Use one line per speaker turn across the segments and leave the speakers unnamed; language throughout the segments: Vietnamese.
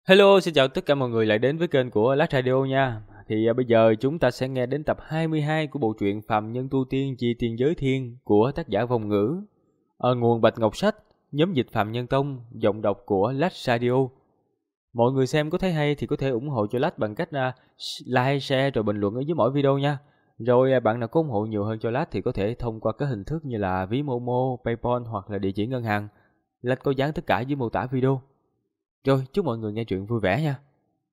Hello, xin chào tất cả mọi người lại đến với kênh của Lát Radio nha. Bây giờ chúng ta sẽ nghe đến tập 22 của bộ truyện Phàm Nhân Tu Tiên Chi Tiên Giới Thiên của tác giả Vong Ngữ. Ở nguồn Bạch Ngọc Sách, nhóm dịch Phàm Nhân Tông, giọng đọc của Lát Radio. Mọi người xem có thấy hay thì có thể ủng hộ cho Lát bằng cách like, share rồi bình luận ở dưới mỗi video nha. Rồi bạn nào có ủng hộ nhiều hơn cho Lát thì có thể thông qua các hình thức như là ví Momo, PayPal hoặc là địa chỉ ngân hàng. Lát có dán tất cả dưới mô tả video. Rồi, chúc mọi người nghe truyện vui vẻ nha.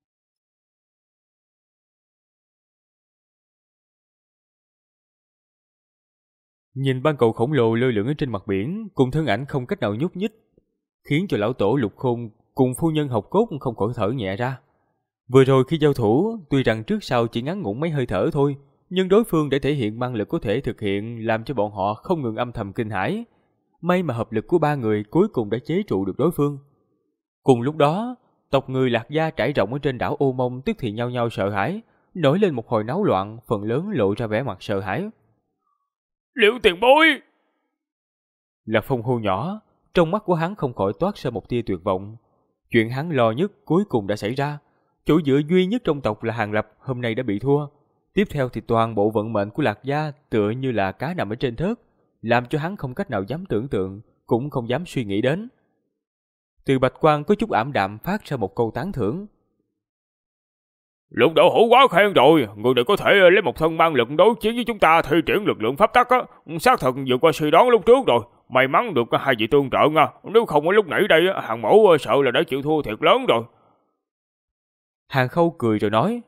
Nhìn ban cầu khổng lồ lơ lửng ở trên mặt biển, cùng thân ảnh không cách nào nhúc nhích, khiến cho lão tổ Lục Khôn cùng phu nhân Học Cốt không khỏi thở nhẹ ra. Vừa rồi khi giao thủ, tuy rằng trước sau chỉ ngắn ngủn mấy hơi thở thôi, nhưng đối phương đã thể hiện năng lực có thể thực hiện làm cho bọn họ không ngừng âm thầm kinh hãi. May mà hợp lực của ba người cuối cùng đã chế trụ được đối phương. Cùng lúc đó, tộc người Lạc Gia trải rộng ở trên đảo Ô Mông tức thì nhao nhao sợ hãi, nổi lên một hồi náo loạn, phần lớn lộ ra vẻ mặt sợ hãi.
Liễu tiền bối!
Lạc Phong hô nhỏ, trong mắt của hắn không khỏi toát ra một tia tuyệt vọng. Chuyện hắn lo nhất cuối cùng đã xảy ra. Chỗ dựa duy nhất trong tộc là Hàng Lập hôm nay đã bị thua. Tiếp theo thì toàn bộ vận mệnh của Lạc Gia tựa như là cá nằm ở trên thớt, làm cho hắn không cách nào dám tưởng tượng, cũng không dám suy nghĩ đến. Từ Bạch Quang có chút ảm đạm phát ra một câu tán thưởng.
Lục đạo hữu quá khen rồi, người này có thể lấy một thân mang lực đối chiến với chúng ta thi triển lực lượng pháp tắc á, xác thật vượt qua suy đoán lúc trước rồi. May mắn được hai vị tương trợ nha, nếu không ở lúc nãy đây Hàng mẫu sợ là đã chịu thua thiệt lớn rồi.
Hàng Khâu cười rồi nói.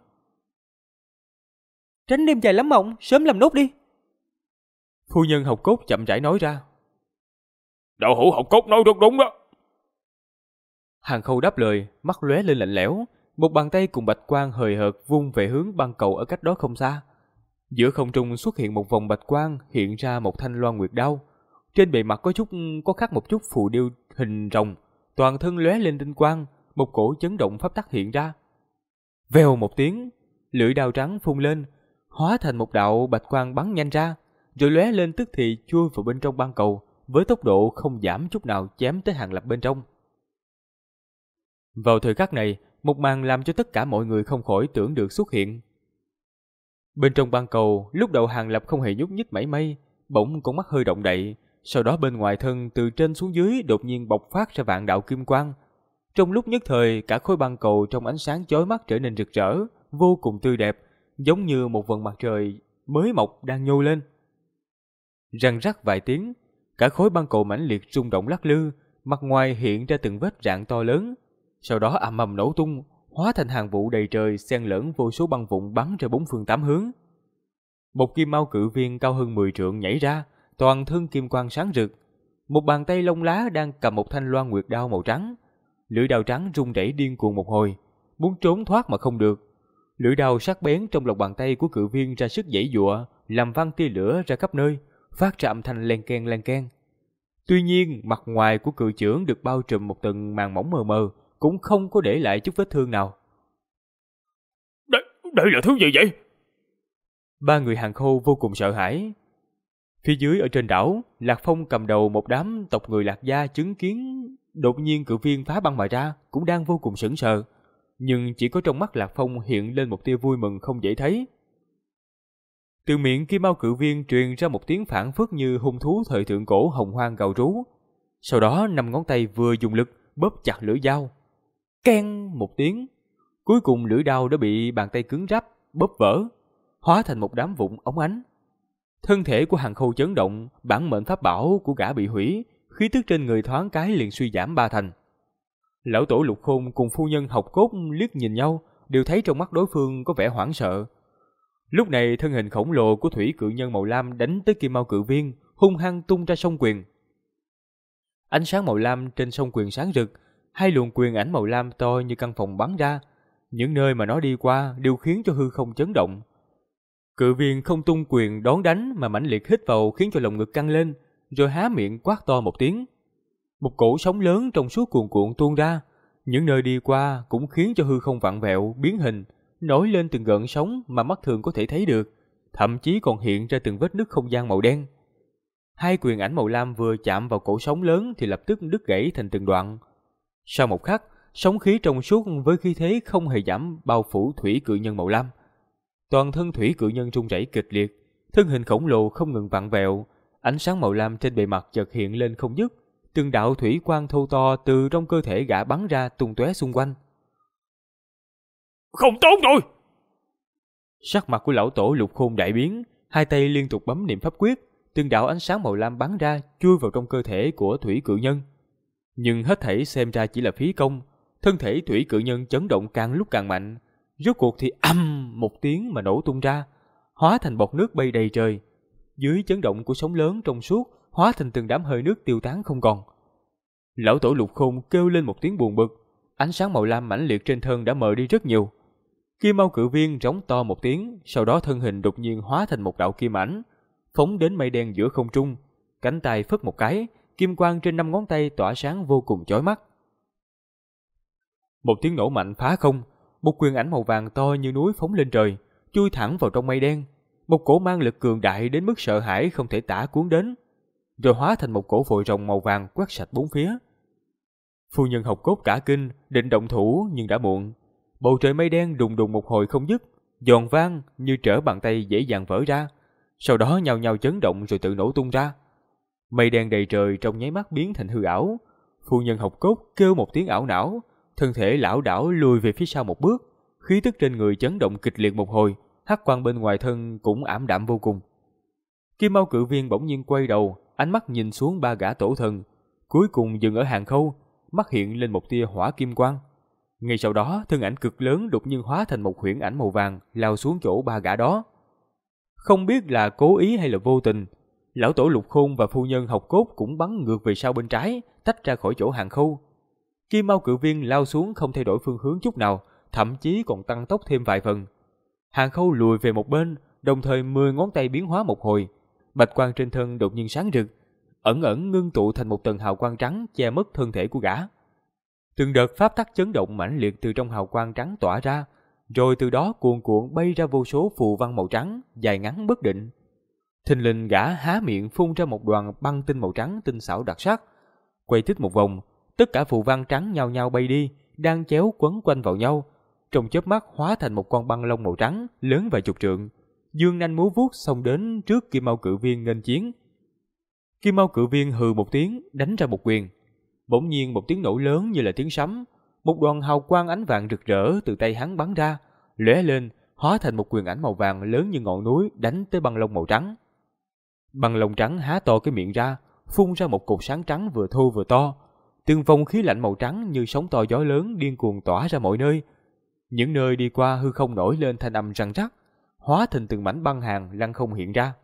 Tránh đêm dài lắm mộng, sớm làm nốt đi. Phu nhân Học Cốt chậm rãi nói ra.
Đạo hữu Học Cốt nói rất đúng đó.
Hàng Khâu đáp lời, mắt lóe lên lạnh lẽo, một bàn tay cùng bạch quang hời hợt vung về hướng băng cầu ở cách đó không xa. Giữa không trung xuất hiện một vòng bạch quang, hiện ra một thanh loan nguyệt đao. Trên bề mặt có khắc một chút phù điêu hình rồng, toàn thân lóe lên tinh quang, một cổ chấn động pháp tắc hiện ra. Vèo một tiếng, lưỡi đao trắng phun lên, hóa thành một đạo bạch quang bắn nhanh ra, rồi lóe lên tức thì chui vào bên trong băng cầu, với tốc độ không giảm chút nào chém tới Hàng Lập bên trong. Vào thời khắc này, một màn làm cho tất cả mọi người không khỏi tưởng được xuất hiện. Bên trong băng cầu, lúc đầu Hàng Lập không hề nhúc nhích mảy may, bỗng con mắt hơi động đậy, sau đó bên ngoài thân từ trên xuống dưới đột nhiên bộc phát ra vạn đạo kim quang. Trong lúc nhất thời, cả khối băng cầu trong ánh sáng chói mắt trở nên rực rỡ, vô cùng tươi đẹp, giống như một vầng mặt trời mới mọc đang nhô lên. Răng rắc vài tiếng, cả khối băng cầu mãnh liệt rung động lắc lư, mặt ngoài hiện ra từng vết rạn to lớn. Sau đó ầm ầm nổ tung, hóa thành hàng vụ đầy trời, xen lẫn vô số băng vụn bắn ra bốn phương tám hướng. Một kim mao cự viên cao hơn 10 trượng nhảy ra, toàn thân kim quang sáng rực. Một bàn tay lông lá đang cầm một thanh loan nguyệt đao màu trắng. Lưỡi đao trắng rung rẩy điên cuồng một hồi, muốn trốn thoát mà không được. Lưỡi đao sắc bén trong lòng bàn tay của cự viên ra sức giãy giụa, làm văng tia lửa ra khắp nơi, phát ra âm thanh len keng len keng. Tuy nhiên, mặt ngoài của cự chưởng được bao trùm một tầng màng mỏng mờ mờ, cũng không có để lại chút vết thương nào.
Đây là thứ gì vậy?
Ba người Hàng Khâu vô cùng sợ hãi. Phía dưới ở trên đảo, Lạc Phong cầm đầu một đám tộc người Lạc Gia chứng kiến đột nhiên cự viên phá băng mà ra, cũng đang vô cùng sững sờ. Nhưng chỉ có trong mắt Lạc Phong hiện lên một tia vui mừng không dễ thấy. Từ miệng Kim Mao cự viên truyền ra một tiếng phảng phất như hung thú thời thượng cổ hồng hoang gào rú. Sau đó 5 ngón tay vừa dùng lực bóp chặt lưỡi dao. Keng một tiếng, cuối cùng lưỡi đao đã bị bàn tay cứng ráp bóp vỡ, hóa thành một đám vụn óng ánh. Thân thể của Hàng Khâu chấn động, bản mệnh pháp bảo của gã bị hủy, khí tức trên người thoáng cái liền suy giảm 3 thành. Lão tổ Lục Khôn cùng phu nhân Học Cốt liếc nhìn nhau, đều thấy trong mắt đối phương có vẻ hoảng sợ. Lúc này thân hình khổng lồ của thủy cự nhân màu lam đánh tới kim mao cự viên, hung hăng tung ra song quyền. Ánh sáng màu lam trên song quyền sáng rực, hai luồng quyền ảnh màu lam to như căn phòng bắn ra, những nơi mà nó đi qua đều khiến cho hư không chấn động. Cự viên không tung quyền đón đánh mà mãnh liệt hít vào khiến cho lồng ngực căng lên, rồi há miệng quát to một tiếng. Một cổ sóng lớn trong suốt cuồn cuộn tuôn ra, những nơi đi qua cũng khiến cho hư không vặn vẹo, biến hình, nổi lên từng gợn sóng mà mắt thường có thể thấy được, thậm chí còn hiện ra từng vết nứt không gian màu đen. Hai quyền ảnh màu lam vừa chạm vào cổ sóng lớn thì lập tức đứt gãy thành từng đoạn. Sau một khắc, sóng khí trong suốt với khí thế không hề giảm bao phủ thủy cự nhân màu lam. Toàn thân thủy cự nhân rung rẩy kịch liệt, thân hình khổng lồ không ngừng vặn vẹo, ánh sáng màu lam trên bề mặt chợt hiện lên không dứt, từng đạo thủy quang thô to từ trong cơ thể gã bắn ra tung tóe xung quanh.
Không tốt rồi!
Sắc mặt của lão tổ Lục Khôn đại biến, hai tay liên tục bấm niệm pháp quyết, từng đạo ánh sáng màu lam bắn ra chui vào trong cơ thể của thủy cự nhân. Nhưng hết thảy xem ra chỉ là phí công, thân thể thủy cự nhân chấn động càng lúc càng mạnh, rốt cuộc thì một tiếng mà nổ tung ra, hóa thành bọt nước bay đầy trời. Dưới chấn động của sóng lớn trong suốt, hóa thành từng đám hơi nước tiêu tán không còn. Lão tổ Lục Khôn kêu lên một tiếng buồn bực, ánh sáng màu lam mãnh liệt trên thân đã mờ đi rất nhiều. Kim Mao Cự Viên rống to một tiếng, sau đó thân hình đột nhiên hóa thành một đạo kim ảnh, phóng đến mây đen giữa không trung, cánh tay phất một cái, kim quang trên 5 ngón tay tỏa sáng vô cùng chói mắt. Một tiếng nổ mạnh phá không, một quyền ảnh màu vàng to như núi phóng lên trời, chui thẳng vào trong mây đen. Một cổ mang lực cường đại đến mức sợ hãi không thể tả cuốn đến, rồi hóa thành một cổ vòi rồng màu vàng quét sạch bốn phía. Phu nhân Học Cốt cả kinh, định động thủ nhưng đã muộn. Bầu trời mây đen đùng đùng một hồi không dứt, giòn vang như trở bàn tay dễ dàng vỡ ra, sau đó nhao nhao chấn động rồi tự nổ tung ra. Mây đen đầy trời trong nháy mắt biến thành hư ảo. Phu nhân Học Cốt kêu một tiếng ảo não, thân thể lảo đảo lùi về phía sau một bước, khí tức trên người chấn động kịch liệt một hồi, hắc quang bên ngoài thân cũng ảm đạm vô cùng. Kim Mao Cự Viên bỗng nhiên quay đầu, ánh mắt nhìn xuống ba gã tổ thần, cuối cùng dừng ở Hàng Khâu, mắt hiện lên một tia hỏa kim quang. Ngay sau đó, thân ảnh cực lớn đột nhiên hóa thành một huyễn ảnh màu vàng lao xuống chỗ ba gã đó. Không biết là cố ý hay là vô tình, lão tổ Lục Khôn và phu nhân Học Cốt cũng bắn ngược về sau bên trái, tách ra khỏi chỗ Hàng Khâu. Kim Mao Cự Viên lao xuống không thay đổi phương hướng chút nào, thậm chí còn tăng tốc thêm vài phần. Hàng Khâu lùi về một bên, đồng thời 10 ngón tay biến hóa một hồi, bạch quang trên thân đột nhiên sáng rực, ẩn ẩn ngưng tụ thành một tầng hào quang trắng che mất thân thể của gã. Từng đợt pháp tắc chấn động mãnh liệt từ trong hào quang trắng tỏa ra, rồi từ đó cuồn cuộn bay ra vô số phù văn màu trắng, dài ngắn bất định. Thình lình gã há miệng phun ra một đoàn băng tinh màu trắng tinh xảo đặc sắc, quay tít một vòng, tất cả phù văn trắng nhao nhao bay đi, đang chéo quấn quanh vào nhau, trong chớp mắt hóa thành một con băng long màu trắng lớn vài chục trượng, dương nanh múa vuốt xông đến trước Kim Mao Cự Viên nghênh chiến. Kim Mao Cự Viên hừ một tiếng, đánh ra một quyền. Bỗng nhiên một tiếng nổ lớn như là tiếng sấm, một đoàn hào quang ánh vàng rực rỡ từ tay hắn bắn ra, lóe lên, hóa thành một quyền ảnh màu vàng lớn như ngọn núi đánh tới băng long màu trắng. Băng long trắng há to cái miệng ra, phun ra một cột sáng trắng vừa thô vừa to, từng vòng khí lạnh màu trắng như sóng to gió lớn điên cuồng tỏa ra mọi nơi. Những nơi đi qua hư không nổi lên thanh âm răng rắc, hóa thành từng mảnh băng hàng lăng không hiện ra.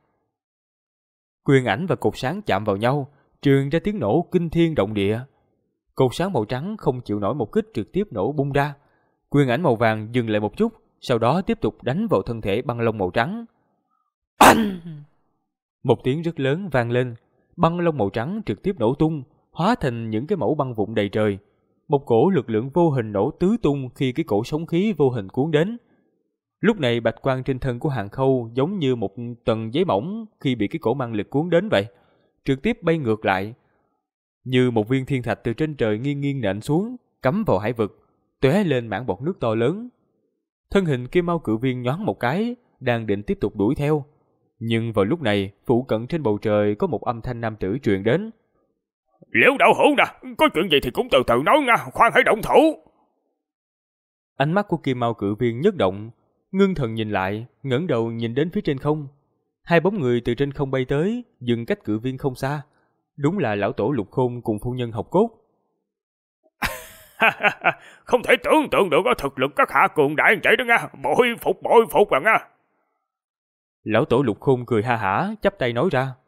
Quyền ảnh và cột sáng chạm vào nhau, truyền ra tiếng nổ kinh thiên động địa. Cột sáng màu trắng không chịu nổi một kích trực tiếp nổ bung ra. Quyền ảnh màu vàng dừng lại một chút, sau đó tiếp tục đánh vào thân thể băng long màu trắng. Anh! Một tiếng rất lớn vang lên, băng long màu trắng trực tiếp nổ tung, hóa thành những cái mẩu băng vụn đầy trời. Một cổ lực lượng vô hình nổ tứ tung khi cái cổ sóng khí vô hình cuốn đến. Lúc này bạch quang trên thân của Hàng Khâu giống như một tầng giấy mỏng khi bị cái cổ mang lực cuốn đến vậy, trực tiếp bay ngược lại, như một viên thiên thạch từ trên trời nghiêng nghiêng nện xuống, cắm vào hải vực, tóe lên mảng bọt nước to lớn. Thân hình Kim Mao Cự Viên nhoáng một cái, đang định tiếp tục đuổi theo, nhưng vào lúc này phụ cận trên bầu trời có một âm thanh nam tử truyền đến.
Liễu đạo hữu nè, có chuyện gì thì cũng từ từ nói nha, khoan hãy động thủ.
Ánh mắt của Kim Mao Cự Viên nhất động, ngưng thần nhìn lại, ngẩng đầu nhìn đến phía trên không. Hai bóng người từ trên không bay tới, dừng cách Cự Viên không xa. Đúng là lão tổ Lục Khôn cùng phu nhân Học Cốt.
Không thể tưởng tượng được thực lực các hạ cường đại vậy đó nha, bội phục bạn nha.
Lão tổ Lục Khôn cười ha hả, chắp tay nói ra.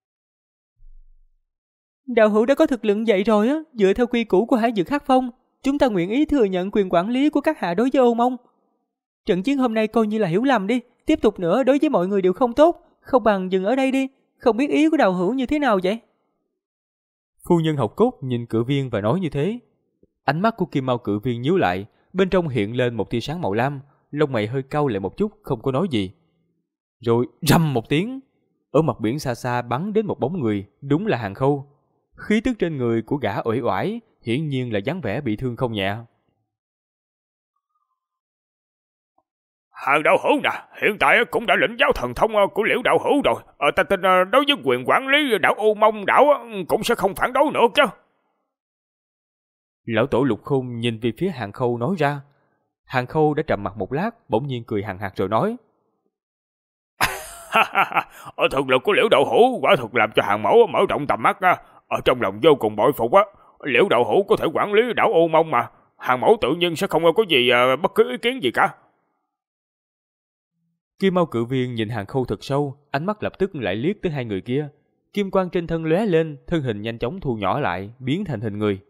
Đạo hữu đã có thực lực vậy rồi á, dựa theo quy củ của Hải Dược Hắc Phong, chúng ta nguyện ý thừa nhận quyền quản lý của các hạ đối với Ô Mông. Trận chiến hôm nay coi như là hiểu lầm đi, tiếp tục nữa đối với mọi người đều không tốt, không bằng dừng ở đây đi, không biết ý của đạo hữu như thế nào vậy?
Phu nhân Học Cốt nhìn Cự Viên và nói như thế. Ánh mắt của Kim Mao Cự Viên nhíu lại, bên trong hiện lên một tia sáng màu lam, lông mày hơi cau lại một chút, không có nói gì. Rồi rầm một tiếng, ở mặt biển xa xa bắn đến một bóng người, đúng là Hàng Khâu. Khí tức trên người của gã uể oải, hiển nhiên là dáng vẻ bị thương không nhẹ.
Hàng đạo hữu nè, hiện tại cũng đã lĩnh giáo thần thông của Liễu đạo hữu rồi. Ta tin đối với quyền quản lý đảo Ô Mông đảo cũng sẽ không phản đối nữa chứ.
Lão tổ Lục Khôn nhìn về phía Hàng Khâu nói ra. Hàng Khâu đã trầm mặt một lát, bỗng nhiên cười hằng hạc rồi nói.
Thực lực của Liễu đạo hữu quả thực làm cho Hàng mẫu mở rộng tầm mắt. Ở trong lòng vô cùng bội phục á. Liễu đạo hữu có thể quản lý đảo Ô Mông mà. Hàng mẫu tự nhiên sẽ không có gì bất cứ ý kiến gì cả.
Kim Mao Cự Viên nhìn Hàng Khâu thật sâu, ánh mắt lập tức lại liếc tới hai người kia. Kim quang trên thân lóe lên, thân hình nhanh chóng thu nhỏ lại, biến thành hình người.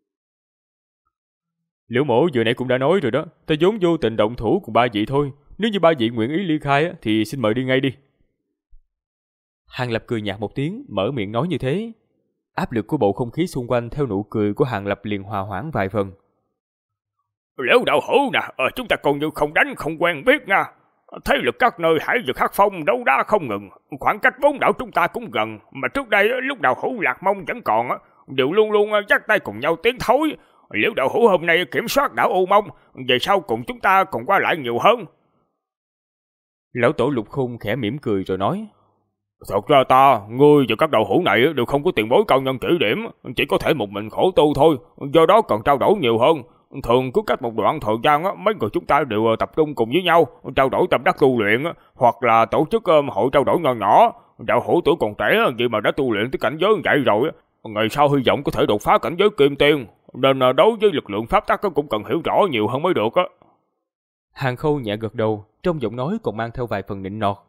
Liễu mổ vừa nãy cũng đã nói rồi đó, ta vốn vô tình động thủ cùng ba vị thôi. Nếu như ba vị nguyện ý ly khai thì xin mời đi ngay đi. Hàng Lập cười nhạt một tiếng, mở miệng nói như thế. Áp lực của bầu không khí xung quanh theo nụ cười của Hàng Lập liền hòa hoãn vài phần.
Liễu đạo hữu nè, chúng ta còn như không đánh không quen biết nha. Thế lực các nơi hải vực Hắc Phong đấu đá không ngừng, khoảng cách bốn đảo chúng ta cũng gần, mà trước đây lúc đạo hữu Lạc Mông vẫn còn đều luôn luôn dắt tay cùng nhau tiến thối. Liễu đạo hữu hôm nay kiểm soát đảo Ô Mông, về sau cùng chúng ta còn qua lại nhiều hơn.
Lão tổ Lục Khôn khẽ mỉm cười rồi nói.
Thật ra ngươi và các đạo hữu này đều không có tiền bối cao nhân chỉ điểm, chỉ có thể một mình khổ tu thôi, do đó cần trao đổi nhiều hơn. Thường cứ cách một đoạn thời gian mấy người chúng ta đều tập trung cùng với nhau, trao đổi tâm đắc tu luyện, hoặc là tổ chức hội trao đổi nhỏ nhỏ. Đạo hữu tuổi còn trẻ vậy mà đã tu luyện tới cảnh giới vậy rồi, ngày sau hy vọng có thể đột phá cảnh giới kim tiên, nên đối với lực lượng pháp tắc cũng cần hiểu rõ nhiều hơn mới được.
Hàng Khâu nhẹ gật đầu, trong giọng nói còn mang theo vài phần nịnh nọt.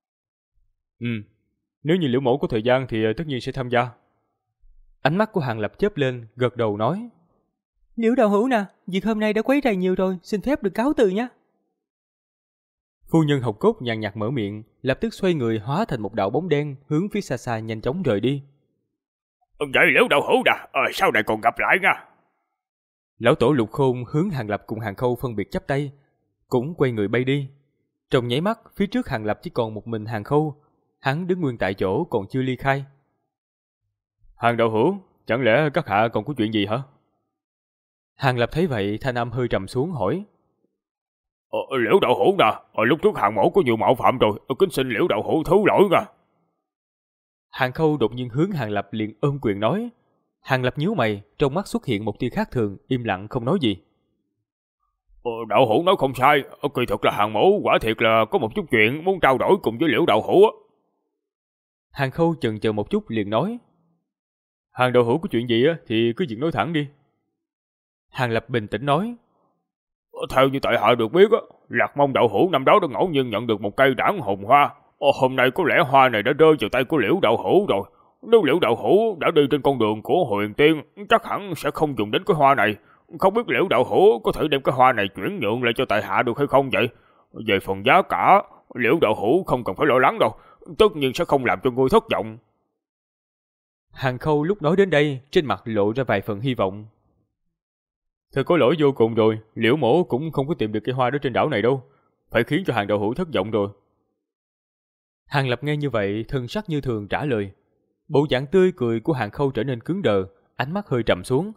Nếu như Liễu mẫu có thời gian thì tất nhiên sẽ tham gia. Ánh mắt của Hàng Lập chớp lên, gật đầu nói.
Liễu đạo hữu nè, việc hôm nay đã quấy rầy nhiều rồi, xin phép được cáo từ nhé.
Phu nhân Hồng Cốt nhàn nhạt mở miệng, lập tức xoay người hóa thành một đạo bóng đen, hướng phía xa xa nhanh chóng rời đi.
Vậy Liễu đạo hữu nè, sau này còn gặp lại nha.
Lão tổ Lục Khôn hướng Hàng Lập cùng Hàng Khâu phân biệt chắp tay, cũng quay người bay đi. Trong nháy mắt, phía trước Hàng Lập chỉ còn một mình Hàng Khâu, hắn đứng nguyên tại chỗ còn chưa ly khai. Hàng đạo hữu, chẳng lẽ các hạ còn có chuyện gì hả? Hàng Lập thấy vậy, thanh âm hơi trầm xuống hỏi.
Liễu đạo hữu nè, lúc trước Hàng mẫu có nhiều mạo phạm rồi, kính xin Liễu đạo hữu thứ lỗi nha.
Hàng Khâu đột nhiên hướng Hàng Lập liền ôm quyền nói. Hàng Lập nhíu mày, trong mắt xuất hiện một tia khác thường, im lặng không nói gì.
Đạo hữu nói không sai, kỳ thực là Hàng mẫu quả thiệt là có một chút chuyện muốn trao đổi cùng với Liễu đạo hữu.
Hàng Khâu chần chờ một chút liền nói. Hàng đạo hữu có chuyện gì thì cứ việc nói thẳng đi. Hàng Lập bình tĩnh nói.
Theo như tại hạ được biết, Lạc Mông đạo hữu năm đó đã ngẫu nhiên nhận được một cây đảng hồng hoa. Hôm nay có lẽ hoa này đã rơi vào tay của Liễu đạo hữu rồi. Nếu Liễu đạo hữu đã đi trên con đường của Huyền Tiên, chắc hẳn sẽ không dùng đến cái hoa này. Không biết Liễu đạo hữu có thể đem cái hoa này chuyển nhượng lại cho tại hạ được hay không vậy? Về phần giá cả, Liễu đạo hữu không cần phải lo lắng đâu, tất nhiên sẽ không làm cho ngươi thất vọng.
Hàng Khâu lúc nói đến đây, trên mặt lộ ra vài phần hy vọng. Thật có lỗi vô cùng rồi, Liễu mổ cũng không có tìm được cây hoa đó trên đảo này đâu, phải khiến cho Hàng đạo hữu thất vọng rồi. Hàng Lập nghe như vậy, thân sắc như thường trả lời. Bộ dạng tươi cười của Hàng Khâu trở nên cứng đờ, ánh mắt hơi trầm xuống.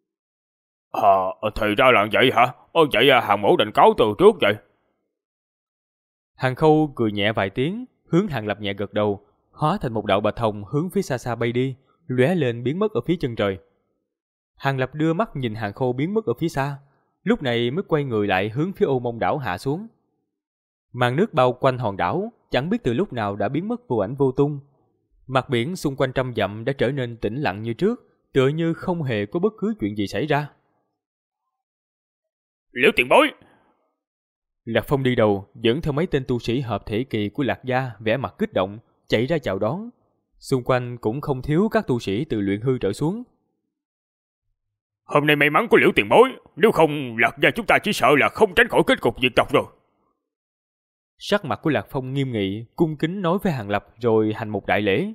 Thì ra là vậy hả? Vậy Hàng mổ định cáo từ trước vậy.
Hàng Khâu cười nhẹ vài tiếng, hướng Hàng Lập nhẹ gật đầu, hóa thành một đạo bạch hồng hướng phía xa xa bay đi, lóe lên biến mất ở phía chân trời. Hàng Lập đưa mắt nhìn Hàng Khâu biến mất ở phía xa, lúc này mới quay người lại hướng phía Ô Mông đảo hạ xuống. Màn nước bao quanh hòn đảo chẳng biết từ lúc nào đã biến mất vô ảnh vô tung. Mặt biển xung quanh trăm dặm đã trở nên tĩnh lặng như trước, tựa như không hề có bất cứ chuyện gì xảy ra.
Liễu tiền bối!
Lạc Phong đi đầu, dẫn theo mấy tên tu sĩ hợp thể kỳ của Lạc gia vẻ mặt kích động, chạy ra chào đón. Xung quanh cũng không thiếu các tu sĩ từ luyện hư trở xuống.
Hôm nay may mắn có Liễu tiền bối, nếu không Lạc gia chúng ta chỉ sợ là không tránh khỏi kết cục diệt tộc rồi.
Sắc mặt của Lạc Phong nghiêm nghị, cung kính nói với Hàng Lập rồi hành một đại lễ.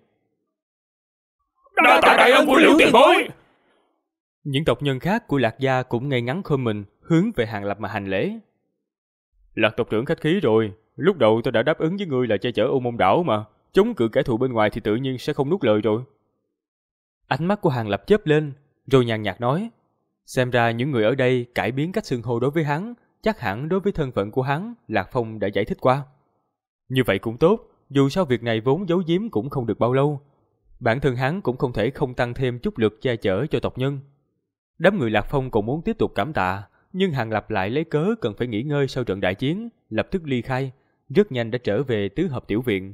Đa tạ đại ân của Liễu tiền bối!
Những tộc nhân khác của Lạc gia cũng ngay ngắn khom mình, hướng về Hàng Lập mà hành lễ. Lạc tộc trưởng khách khí rồi, lúc đầu tôi đã đáp ứng với ngươi là che chở Ô Mông đảo mà, chống cự kẻ thù bên ngoài thì tự nhiên sẽ không nuốt lời rồi. Ánh mắt của Hàng Lập chớp lên, rồi nhàn nhạt nói, xem ra những người ở đây cải biến cách xưng hô đối với hắn, chắc hẳn đối với thân phận của hắn, Lạc Phong đã giải thích qua. Như vậy cũng tốt, dù sao việc này vốn giấu giếm cũng không được bao lâu. Bản thân hắn cũng không thể không tăng thêm chút lực che chở cho tộc nhân. Đám người Lạc Phong còn muốn tiếp tục cảm tạ, nhưng Hàng Lập lại lấy cớ cần phải nghỉ ngơi sau trận đại chiến, lập tức ly khai, rất nhanh đã trở về tứ hợp tiểu viện.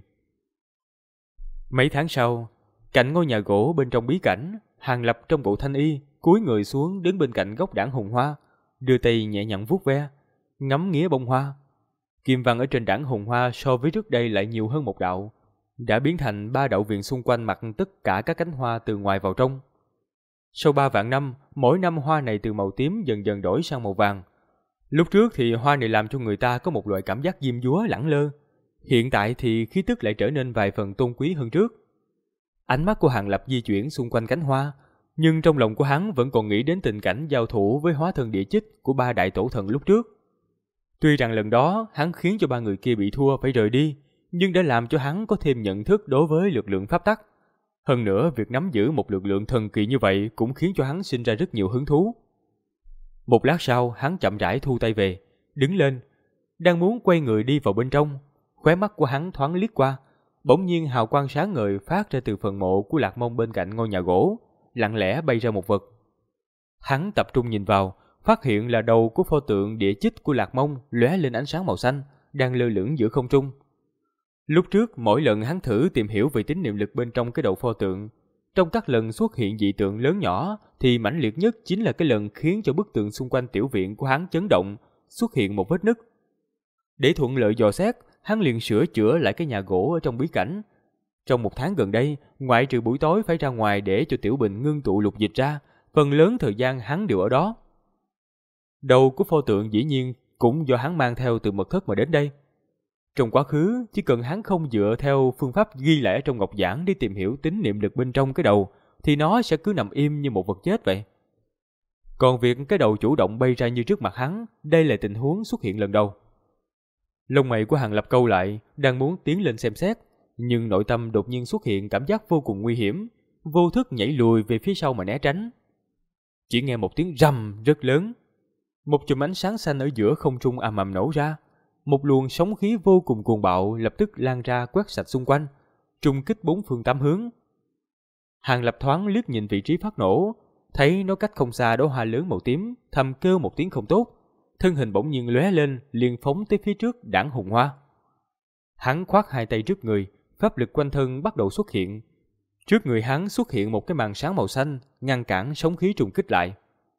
Mấy tháng sau, cạnh ngôi nhà gỗ bên trong bí cảnh, Hàng Lập trong bộ thanh y, cúi người xuống đứng bên cạnh gốc đảng hồng hoa, đưa tay nhẹ nhàng vuốt ve, ngắm nghía bông hoa. Kim văn ở trên đảng hồng hoa so với trước đây lại nhiều hơn một đạo, đã biến thành 3 đạo viền xung quanh mặt tất cả các cánh hoa từ ngoài vào trong. Sau 3 vạn năm, mỗi năm hoa này từ màu tím dần dần đổi sang màu vàng. Lúc trước thì hoa này làm cho người ta có một loại cảm giác diêm dúa lẳng lơ. Hiện tại thì khí tức lại trở nên vài phần tôn quý hơn trước. Ánh mắt của Hàng Lập di chuyển xung quanh cánh hoa, nhưng trong lòng của hắn vẫn còn nghĩ đến tình cảnh giao thủ với hóa thân địa chích của 3 đại tổ thần lúc trước. Tuy rằng lần đó hắn khiến cho 3 người kia bị thua phải rời đi, nhưng đã làm cho hắn có thêm nhận thức đối với lực lượng pháp tắc. Hơn nữa, việc nắm giữ một lực lượng thần kỳ như vậy cũng khiến cho hắn sinh ra rất nhiều hứng thú. Một lát sau, hắn chậm rãi thu tay về, đứng lên, đang muốn quay người đi vào bên trong. Khóe mắt của hắn thoáng liếc qua, bỗng nhiên hào quang sáng ngời phát ra từ phần mộ của Lạc Mông bên cạnh ngôi nhà gỗ, lặng lẽ bay ra một vật. Hắn tập trung nhìn vào, phát hiện là đầu của pho tượng địa chích của Lạc Mông lóe lên ánh sáng màu xanh, đang lơ lửng giữa không trung. Lúc trước, mỗi lần hắn thử tìm hiểu về tín niệm lực bên trong cái đầu pho tượng, trong các lần xuất hiện dị tượng lớn nhỏ thì mãnh liệt nhất chính là cái lần khiến cho bức tường xung quanh tiểu viện của hắn chấn động, xuất hiện một vết nứt. Để thuận lợi dò xét, hắn liền sửa chữa lại cái nhà gỗ ở trong bí cảnh. Trong 1 tháng gần đây, ngoại trừ buổi tối phải ra ngoài để cho Tiểu Bình ngưng tụ lục dịch ra, phần lớn thời gian hắn đều ở đó. Đầu của pho tượng dĩ nhiên cũng do hắn mang theo từ mật thất mà đến đây. Trong quá khứ, chỉ cần hắn không dựa theo phương pháp ghi lại trong ngọc giảng để tìm hiểu tín niệm lực bên trong cái đầu, thì nó sẽ cứ nằm im như một vật chết vậy. Còn việc cái đầu chủ động bay ra như trước mặt hắn, đây là tình huống xuất hiện lần đầu. Lông mày của Hàng Lập cau lại, đang muốn tiến lên xem xét, nhưng nội tâm đột nhiên xuất hiện cảm giác vô cùng nguy hiểm, vô thức nhảy lùi về phía sau mà né tránh. Chỉ nghe một tiếng rầm rất lớn, một chùm ánh sáng xanh ở giữa không trung ầm ầm nổ ra, một luồng sóng khí vô cùng cuồng bạo lập tức lan ra quét sạch xung quanh, trùng kích 4 phương 8 hướng. Hàng Lập thoáng liếc nhìn vị trí phát nổ, thấy nó cách không xa đóa hoa lớn màu tím, thầm kêu một tiếng không tốt, thân hình bỗng nhiên lóe lên, liền phóng tới phía trước đảng hùng hoa. Hắn khoác 2 tay trước người, pháp lực quanh thân bắt đầu xuất hiện. Trước người hắn xuất hiện một cái màn sáng màu xanh, ngăn cản sóng khí trùng kích lại.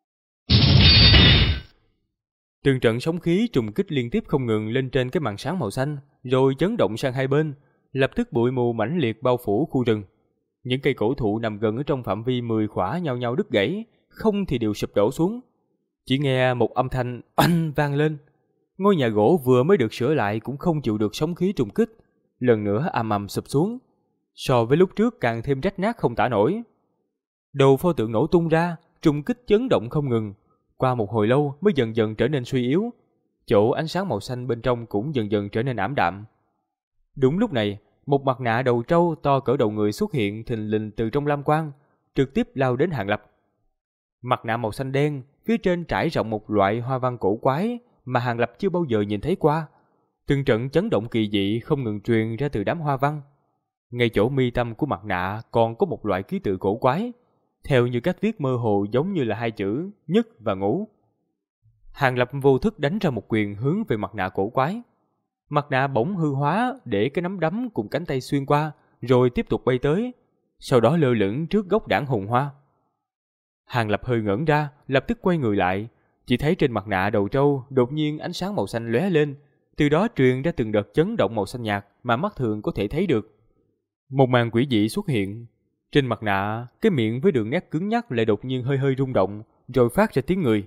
Từng trận sóng khí trùng kích liên tiếp không ngừng lên trên cái màn sáng màu xanh, rồi chấn động sang hai bên, lập tức bụi mù mãnh liệt bao phủ khu rừng. Những cây cổ thụ nằm gần ở trong phạm vi 10 khỏa nhao nhao đứt gãy, không thì đều sụp đổ xuống. Chỉ nghe một âm thanh oanh vang lên. Ngôi nhà gỗ vừa mới được sửa lại cũng không chịu được sóng khí trùng kích, lần nữa ầm ầm sụp xuống. So với lúc trước càng thêm rách nát không tả nổi. Đầu pho tượng nổ tung ra, trùng kích chấn động không ngừng. Qua một hồi lâu mới dần dần trở nên suy yếu. Chỗ ánh sáng màu xanh bên trong cũng dần dần trở nên ảm đạm. Đúng lúc này, một mặt nạ đầu trâu to cỡ đầu người xuất hiện thình lình từ trong lam quang, trực tiếp lao đến Hàng Lập. Mặt nạ màu xanh đen, phía trên trải rộng một loại hoa văn cổ quái mà Hàng Lập chưa bao giờ nhìn thấy qua. Từng trận chấn động kỳ dị không ngừng truyền ra từ đám hoa văn. Ngay chỗ mi tâm của mặt nạ còn có một loại ký tự cổ quái, theo như cách viết mơ hồ giống như là 2 chữ nhất và ngũ. Hàng Lập vô thức đánh ra một quyền hướng về mặt nạ cổ quái. Mặt nạ bỗng hư hóa để cái nắm đấm cùng cánh tay xuyên qua, rồi tiếp tục bay tới, sau đó lơ lửng trước gốc đảng hồng hoa. Hàng Lập hơi ngẩn ra, lập tức quay người lại, chỉ thấy trên mặt nạ đầu trâu đột nhiên ánh sáng màu xanh lóe lên, từ đó truyền ra từng đợt chấn động màu xanh nhạt mà mắt thường có thể thấy được. Một màn quỷ dị xuất hiện. Trên mặt nạ, cái miệng với đường nét cứng nhắc lại đột nhiên hơi hơi rung động, rồi phát ra tiếng người.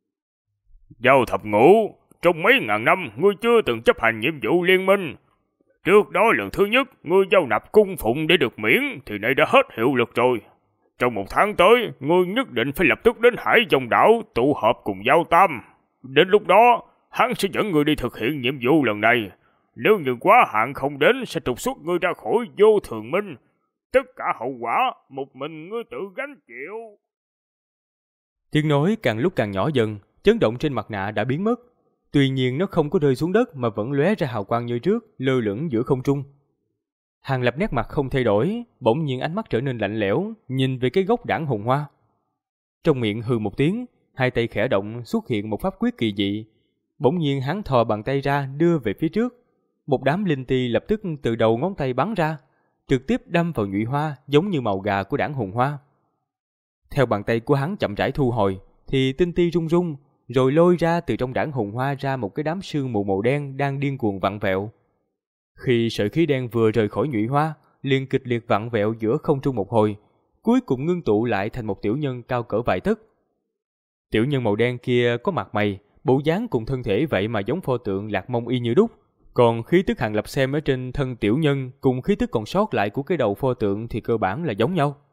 Giao thập ngũ, trong mấy ngàn năm ngươi chưa từng chấp hành nhiệm vụ liên minh. Trước đó lần thứ nhất ngươi giao nạp cung phụng để được miễn thì nay đã hết hiệu lực rồi. Trong 1 tháng tới, ngươi nhất định phải lập tức đến Hải Dòng Đảo tụ họp cùng Giao Tam. Đến lúc đó, hắn sẽ dẫn ngươi đi thực hiện nhiệm vụ lần này. Nếu như quá hạn không đến sẽ trục xuất ngươi ra khỏi Vô Thường Minh. Tất cả hậu quả một mình ngươi tự gánh chịu.
Tiếng nói càng lúc càng nhỏ dần, chấn động trên mặt nạ đã biến mất. Tuy nhiên nó không có rơi xuống đất mà vẫn lóe ra hào quang như trước, lơ lửng giữa không trung. Hàng Lập nét mặt không thay đổi, bỗng nhiên ánh mắt trở nên lạnh lẽo, nhìn về cái gốc đảng hồng hoa. Trong miệng hừ một tiếng, hai tay khẽ động xuất hiện một pháp quyết kỳ dị. Bỗng nhiên hắn thò bàn tay ra đưa về phía trước. Một đám linh ti lập tức từ đầu ngón tay bắn ra, trực tiếp đâm vào nhụy hoa giống như màu gà của đảng hồng hoa. Theo bàn tay của hắn chậm rãi thu hồi, thì tinh ti rung rung, rồi lôi ra từ trong đảng hồng hoa ra một cái đám sương mù màu đen đang điên cuồng vặn vẹo. Khi sợi khí đen vừa rời khỏi nhụy hoa, liền kịch liệt vặn vẹo giữa không trung một hồi, cuối cùng ngưng tụ lại thành một tiểu nhân cao cỡ vài tấc. Tiểu nhân màu đen kia có mặt mày, bộ dáng cùng thân thể vậy mà giống pho tượng Lạc Mông y như đúc. Còn khí tức Hàng Lập xem ở trên thân tiểu nhân cùng khí tức còn sót lại của cái đầu pho tượng thì cơ bản là giống nhau.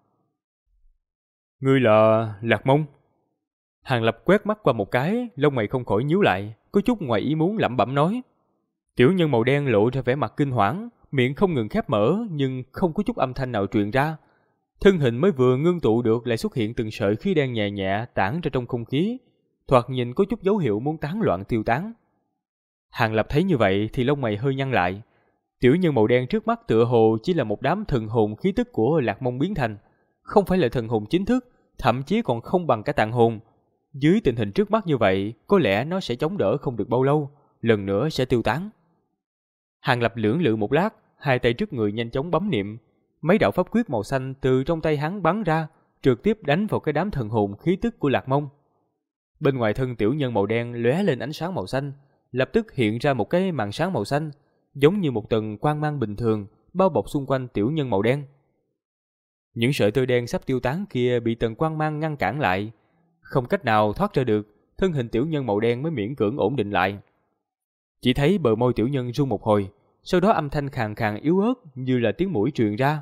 Ngươi là Lạc Mông? Hàng Lập quét mắt qua một cái, lông mày không khỏi nhíu lại, có chút ngoài ý muốn lẩm bẩm nói. Tiểu nhân màu đen lộ ra vẻ mặt kinh hoảng, miệng không ngừng khép mở nhưng không có chút âm thanh nào truyền ra. Thân hình mới vừa ngưng tụ được lại xuất hiện từng sợi khí đen nhẹ nhẹ tản ra trong không khí, thoạt nhìn có chút dấu hiệu muốn tán loạn tiêu tán. Hàng Lập thấy như vậy thì lông mày hơi nhăn lại. Tiểu nhân màu đen trước mắt tựa hồ chỉ là một đám thần hồn khí tức của Lạc Mông biến thành, không phải là thần hồn chính thức, thậm chí còn không bằng cả tàn hồn. Dưới tình hình trước mắt như vậy, có lẽ nó sẽ chống đỡ không được bao lâu, lần nữa sẽ tiêu tán. Hàng Lập lưỡng lự một lát, hai tay trước người nhanh chóng bấm niệm, mấy đạo pháp quyết màu xanh từ trong tay hắn bắn ra, trực tiếp đánh vào cái đám thần hồn khí tức của Lạc Mông. Bên ngoài thân tiểu nhân màu đen lóe lên ánh sáng màu xanh, lập tức hiện ra một cái màn sáng màu xanh, giống như một tầng quang mang bình thường bao bọc xung quanh tiểu nhân màu đen. Những sợi tơ đen sắp tiêu tán kia bị tầng quang mang ngăn cản lại, không cách nào thoát ra được, thân hình tiểu nhân màu đen mới miễn cưỡng ổn định lại. Chỉ thấy bờ môi tiểu nhân rung một hồi, sau đó âm thanh khàn khàn yếu ớt như là tiếng mũi truyền ra.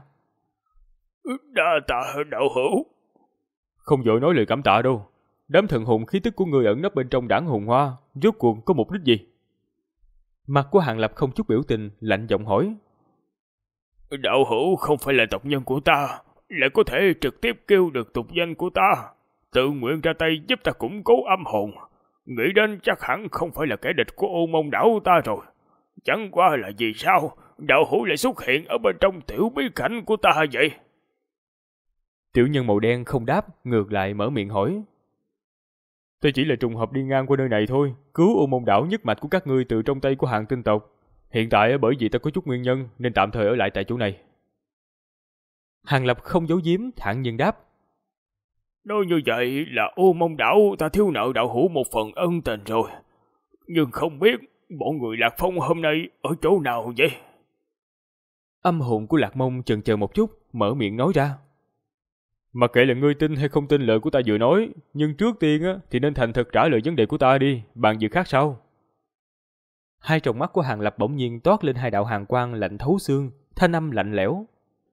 Đa tạ đạo hữu.
Không vội nói lời cảm tạ đâu. Đám thần hồn khí tức của người ẩn nấp bên trong đảng hồn hoa, rốt cuộc có mục đích gì? Mặt của Hàng Lập không chút biểu tình, lạnh giọng hỏi.
Đạo hữu không phải là tộc nhân của ta, lại có thể trực tiếp kêu được tục danh của ta, tự nguyện ra tay giúp ta củng cố âm hồn. Nghĩ đến chắc hẳn không phải là kẻ địch của Ô Mông đảo ta rồi. Chẳng qua là vì sao đạo hữu lại xuất hiện ở bên trong tiểu bí cảnh của ta vậy?
Tiểu nhân màu đen không đáp, ngược lại mở miệng hỏi. Tôi chỉ là trùng hợp đi ngang qua nơi này thôi, cứu Ô Mông đảo nhất mạch của các ngươi từ trong tay của Hàng tinh tộc. Hiện tại bởi vì ta có chút nguyên nhân nên tạm thời ở lại tại chỗ này. Hàng Lập không giấu giếm, thản nhiên đáp.
Nói như vậy là Ô Mông đảo ta thiếu nợ đạo hữu một phần ân tình rồi. Nhưng không biết bọn người Lạc Phong hôm nay ở chỗ nào vậy?
Âm hồn của Lạc Mông chần chờ một chút, mở miệng nói ra. Mặc kệ là ngươi tin hay không tin lời của ta vừa nói, nhưng trước tiên thì nên thành thật trả lời vấn đề của ta đi, bàn việc khác sau. Hai tròng mắt của Hàng Lập bỗng nhiên toát lên hai đạo hàn quang lạnh thấu xương, thanh âm lạnh lẽo.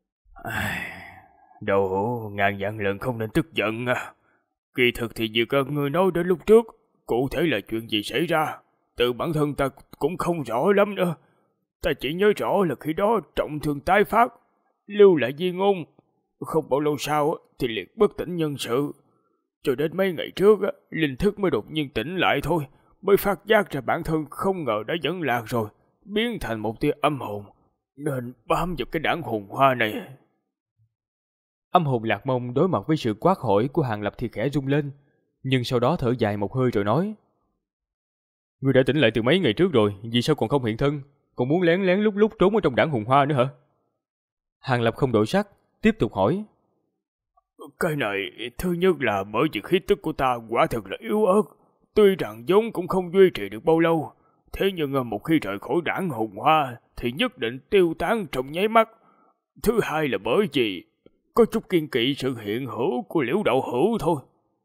Đạo hữu ngàn vạn lần không nên tức giận. Kỳ thực thì việc ngươi nói đến lúc trước, cụ thể là chuyện gì xảy ra, tự bản thân ta cũng không rõ lắm nữa. Ta chỉ nhớ rõ là khi đó trọng thương tái phát, lưu lại di ngôn. Không bao lâu sau thì liệt bất tỉnh nhân sự. Cho đến mấy ngày trước, linh thức mới đột nhiên tỉnh lại thôi, mới phát giác ra bản thân không ngờ đã dẫn lạc rồi, biến thành một tia âm hồn, nên bám vào cái đảng hồn hoa này.
Âm hồn Lạc Mông đối mặt với sự quát hỏi của Hàng Lập thì khẽ rung lên, nhưng sau đó thở dài một hơi rồi nói. Ngươi đã tỉnh lại từ mấy ngày trước rồi, vì sao còn không hiện thân, còn muốn lén lén lúc lúc trốn ở trong đảng hồn hoa nữa hả? Hàng Lập không đổi sắc, tiếp tục hỏi.
Cái này thứ nhất là bởi vì khí tức của ta quả thực là yếu ớt, tuy rằng vốn cũng không duy trì được bao lâu, thế nhưng một khi rời khỏi đảng hồn hoa thì nhất định tiêu tán trong nháy mắt. Thứ hai là bởi vì có chút kiên kỵ sự hiện hữu của Liễu đạo hữu thôi.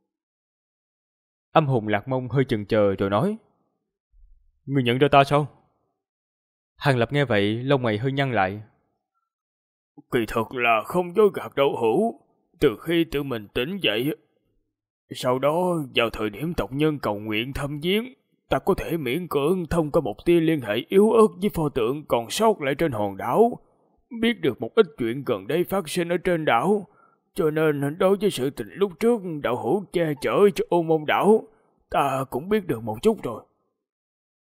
Âm hồn Lạc Mông hơi chần chờ rồi nói. Ngươi nhận ra ta sao? Hàng Lập nghe vậy, lông mày hơi nhăn lại.
Kỳ thực là không dối gạt đạo hữu, từ khi tự mình tỉnh dậy, sau đó vào thời điểm tộc nhân cầu nguyện thăm viếng, ta có thể miễn cưỡng thông qua một tia liên hệ yếu ớt với pho tượng còn sót lại trên hòn đảo, biết được một ít chuyện gần đây phát sinh ở trên đảo, cho nên đối với sự tình lúc trước đạo hữu che chở cho Ô Mông đảo, ta cũng biết được một chút rồi.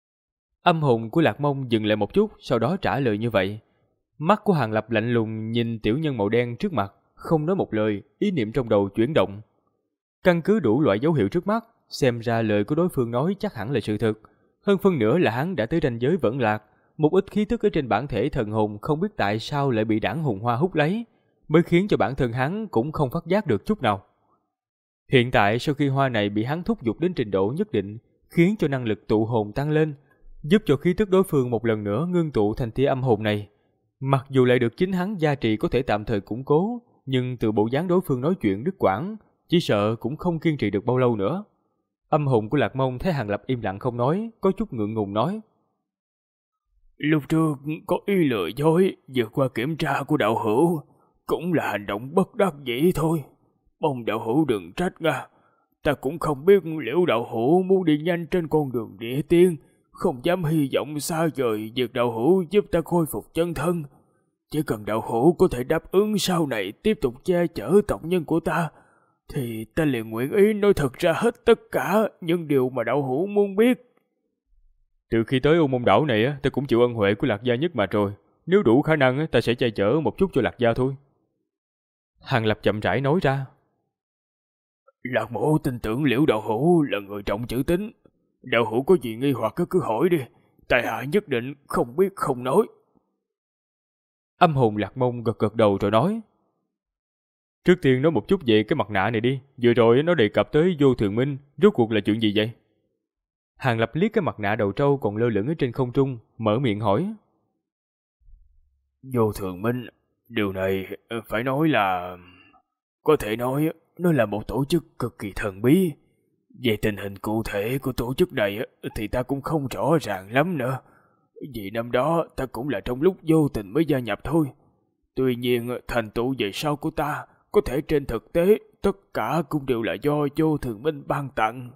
Âm hồn của Lạc Mông dừng lại một chút, sau đó trả lời như vậy. Mắt của Hàng Lập lạnh lùng nhìn tiểu nhân màu đen trước mặt, không nói một lời, ý niệm trong đầu chuyển động. Căn cứ đủ loại dấu hiệu trước mắt, xem ra lời của đối phương nói chắc hẳn là sự thật. Hơn phân nửa là hắn đã tới ranh giới vẫn lạc, một ít khí tức ở trên bản thể thần hồn không biết tại sao lại bị đảng hồn hoa hút lấy, mới khiến cho bản thân hắn cũng không phát giác được chút nào. Hiện tại sau khi hoa này bị hắn thúc giục đến trình độ nhất định, khiến cho năng lực tụ hồn tăng lên, giúp cho khí tức đối phương một lần nữa ngưng tụ thành tia âm hồn này. Mặc dù lại được chính hắn gia trì có thể tạm thời củng cố, nhưng từ bộ dáng đối phương nói chuyện đứt quãng, chỉ sợ cũng không kiên trì được bao lâu nữa. Âm hồn của Lạc Mông thấy Hàng Lập im lặng không nói, có chút ngượng ngùng nói:
Lúc trước có ý lừa dối vượt qua kiểm tra của đạo hữu, cũng là hành động bất đắc dĩ thôi. Mong đạo hữu đừng trách nha. Ta cũng không biết liệu đạo hữu muốn đi nhanh trên con đường địa tiên, không dám hy vọng xa vời việc đạo hữu giúp ta khôi phục chân thân. Chỉ cần đạo hữu có thể đáp ứng sau này tiếp tục che chở tộc nhân của ta, thì ta liền nguyện ý nói thật ra hết tất cả những điều mà đạo hữu muốn biết.
Từ khi tới U Môn Đảo này, ta cũng chịu ân huệ của Lạc Gia nhất mà rồi. Nếu đủ khả năng, ta sẽ che chở một chút cho Lạc Gia thôi. Hàng Lập chậm rãi nói ra.
Lạc mộ tin tưởng Liễu đạo hữu là người trọng chữ tín. Đạo hữu có gì nghi hoặc cứ hỏi đi. Tại hạ nhất định không biết không nói.
Âm hồn Lạc Mông gật gật đầu rồi nói. Trước tiên nói một chút về cái mặt nạ này đi. Vừa rồi nó đề cập tới Vô Thường Minh, rốt cuộc là chuyện gì vậy? Hàng Lập liếc cái mặt nạ đầu trâu còn lơ lửng ở trên không trung, mở miệng hỏi.
Vô Thường Minh, điều này phải nói là... Có thể nói nó là một tổ chức cực kỳ thần bí. Về tình hình cụ thể của tổ chức này thì ta cũng không rõ ràng lắm nữa. Vì năm đó ta cũng là trong lúc vô tình mới gia nhập thôi. Tuy nhiên thành tựu về sau của ta có thể trên thực tế tất cả cũng đều là do Vô Thường Minh ban tặng.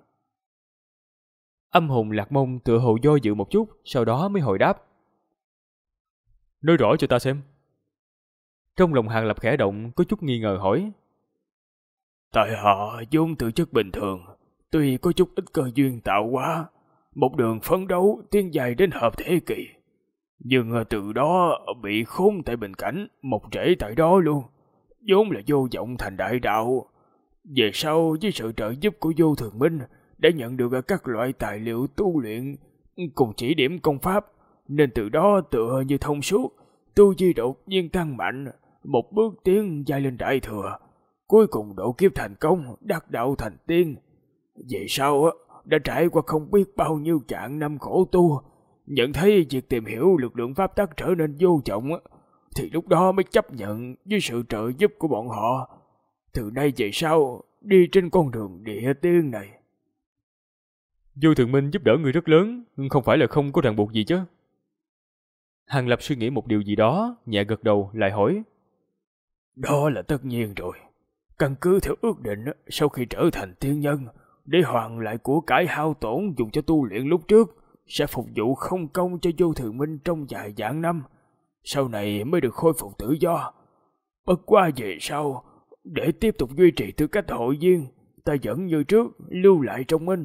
Âm hồn Lạc Mông tựa hồ do dự một chút, sau đó mới hồi đáp. Nói rõ cho ta xem. Trong lòng Hàng Lập khẽ động, có chút nghi ngờ hỏi.
Tại họ vốn tự chất bình thường, tuy có chút ít cơ duyên tạo hóa, một đường phấn đấu tiến dài đến hợp thế kỳ. Nhưng từ đó bị khốn tại bình cảnh, một rễ tại đó luôn, vốn là vô vọng thành đại đạo. Về sau với sự trợ giúp của Vô Thường Minh, đã nhận được các loại tài liệu tu luyện cùng chỉ điểm công pháp, nên từ đó tựa như thông suốt, tu vi đột nhiên tăng mạnh, một bước tiến giai lên đại thừa, cuối cùng độ kiếp thành công, đắc đạo thành tiên. Về sau đã trải qua không biết bao nhiêu vạn năm khổ tu, nhận thấy việc tìm hiểu lực lượng pháp tắc trở nên vô vọng, thì lúc đó mới chấp nhận với sự trợ giúp của bọn họ. Từ nay về sau, đi trên con đường địa tiên này.
Vô Thường Minh giúp đỡ người rất lớn, không phải là không có ràng buộc gì chứ? Hàng Lập suy nghĩ một điều gì đó, nhẹ gật đầu lại hỏi.
Đó là tất nhiên rồi. Căn cứ theo ước định, sau khi trở thành tiên nhân, để hoàn lại của cải hao tổn dùng cho tu luyện lúc trước, sẽ phục vụ không công cho Vô Thường Minh trong vài vạn năm, sau này mới được khôi phục tự do. Bất qua về sau, để tiếp tục duy trì tư cách hội viên, ta vẫn như trước lưu lại trong Minh.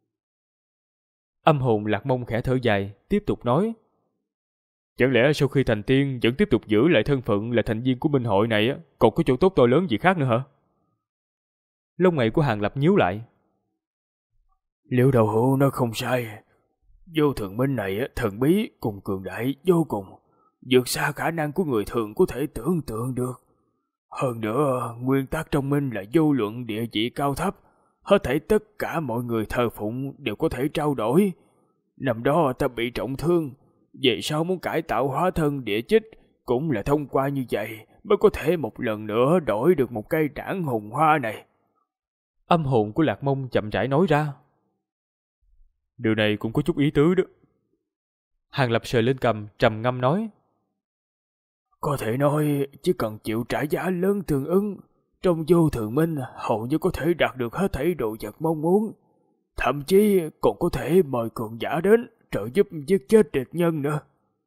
Âm hồn Lạc Mông khẽ thở dài, tiếp tục nói. Chẳng lẽ sau khi thành tiên vẫn tiếp tục giữ lại thân phận là thành viên của Minh hội này, còn có chỗ tốt to lớn gì khác nữa hả? Lông mày của Hàng Lập nhíu lại.
Liễu đạo hữu nói không sai. Vô Thường Minh này thần bí cùng cường đại vô cùng, vượt xa khả năng của người thường có thể tưởng tượng được. Hơn nữa, nguyên tắc trong Minh là vô luận địa vị cao thấp, hết thảy tất cả mọi người thờ phụng đều có thể trao đổi. Năm đó ta bị trọng thương, về sau muốn cải tạo hóa thân địa chích, cũng là thông qua như vậy mới có thể một lần nữa đổi được một cây đảng hồn hoa này.
Âm hồn của Lạc Mông chậm rãi nói ra. Điều này cũng có chút ý tứ đó. Hàng Lập sờ lên cằm, trầm ngâm nói.
Có thể nói chỉ cần chịu trả giá lớn tương ứng, trong Vô Thường Minh hầu như có thể đạt được hết thảy đồ vật mong muốn. Thậm chí còn có thể mời cường giả đến trợ giúp giết chết địch nhân nữa.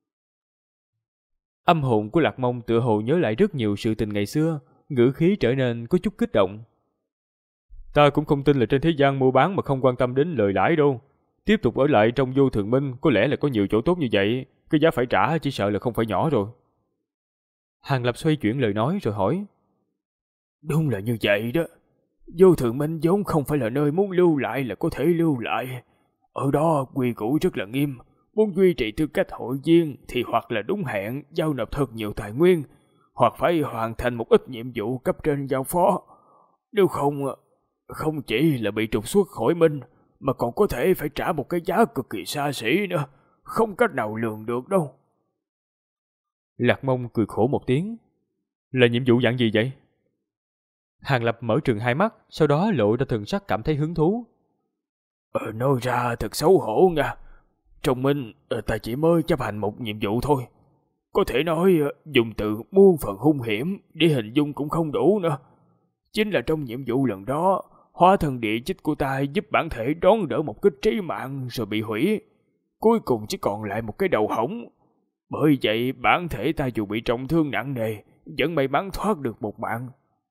Âm hồn của Lạc Mông tựa hồ nhớ lại rất nhiều sự tình ngày xưa, ngữ khí trở nên có chút kích động. Ta cũng không tin là trên thế gian mua bán mà không quan tâm đến lời lãi đâu. Tiếp tục ở lại trong Vô Thường Minh có lẽ là có nhiều chỗ tốt như vậy, cái giá phải trả chỉ sợ là không phải nhỏ rồi. Hàng Lập xoay chuyển lời nói rồi hỏi.
Đúng là như vậy đó. Vô Thường Minh vốn không phải là nơi muốn lưu lại là có thể lưu lại. Ở đó quy củ rất là nghiêm. Muốn duy trì tư cách hội viên thì hoặc là đúng hẹn giao nộp thật nhiều tài nguyên, hoặc phải hoàn thành một ít nhiệm vụ cấp trên giao phó. Nếu không chỉ là bị trục xuất khỏi Minh, mà còn có thể phải trả một cái giá cực kỳ xa xỉ nữa. Không cách nào lường được đâu.
Lạc Mông cười khổ một tiếng. Là nhiệm vụ dạng gì vậy? Hàng Lập mở trừng hai mắt, sau đó lộ ra thần sắc cảm thấy hứng thú.
Nói ra thật xấu hổ nha. Trong Minh, ta chỉ mới chấp hành một nhiệm vụ thôi. Có thể nói dùng từ muôn phần hung hiểm để hình dung cũng không đủ nữa. Chính là trong nhiệm vụ lần đó, hóa thân địa chích của ta giúp bản thể đón đỡ một kích trí mạng rồi bị hủy. Cuối cùng chỉ còn lại một cái đầu hỏng. Bởi vậy bản thể ta dù bị trọng thương nặng nề, vẫn may mắn thoát được một mạng.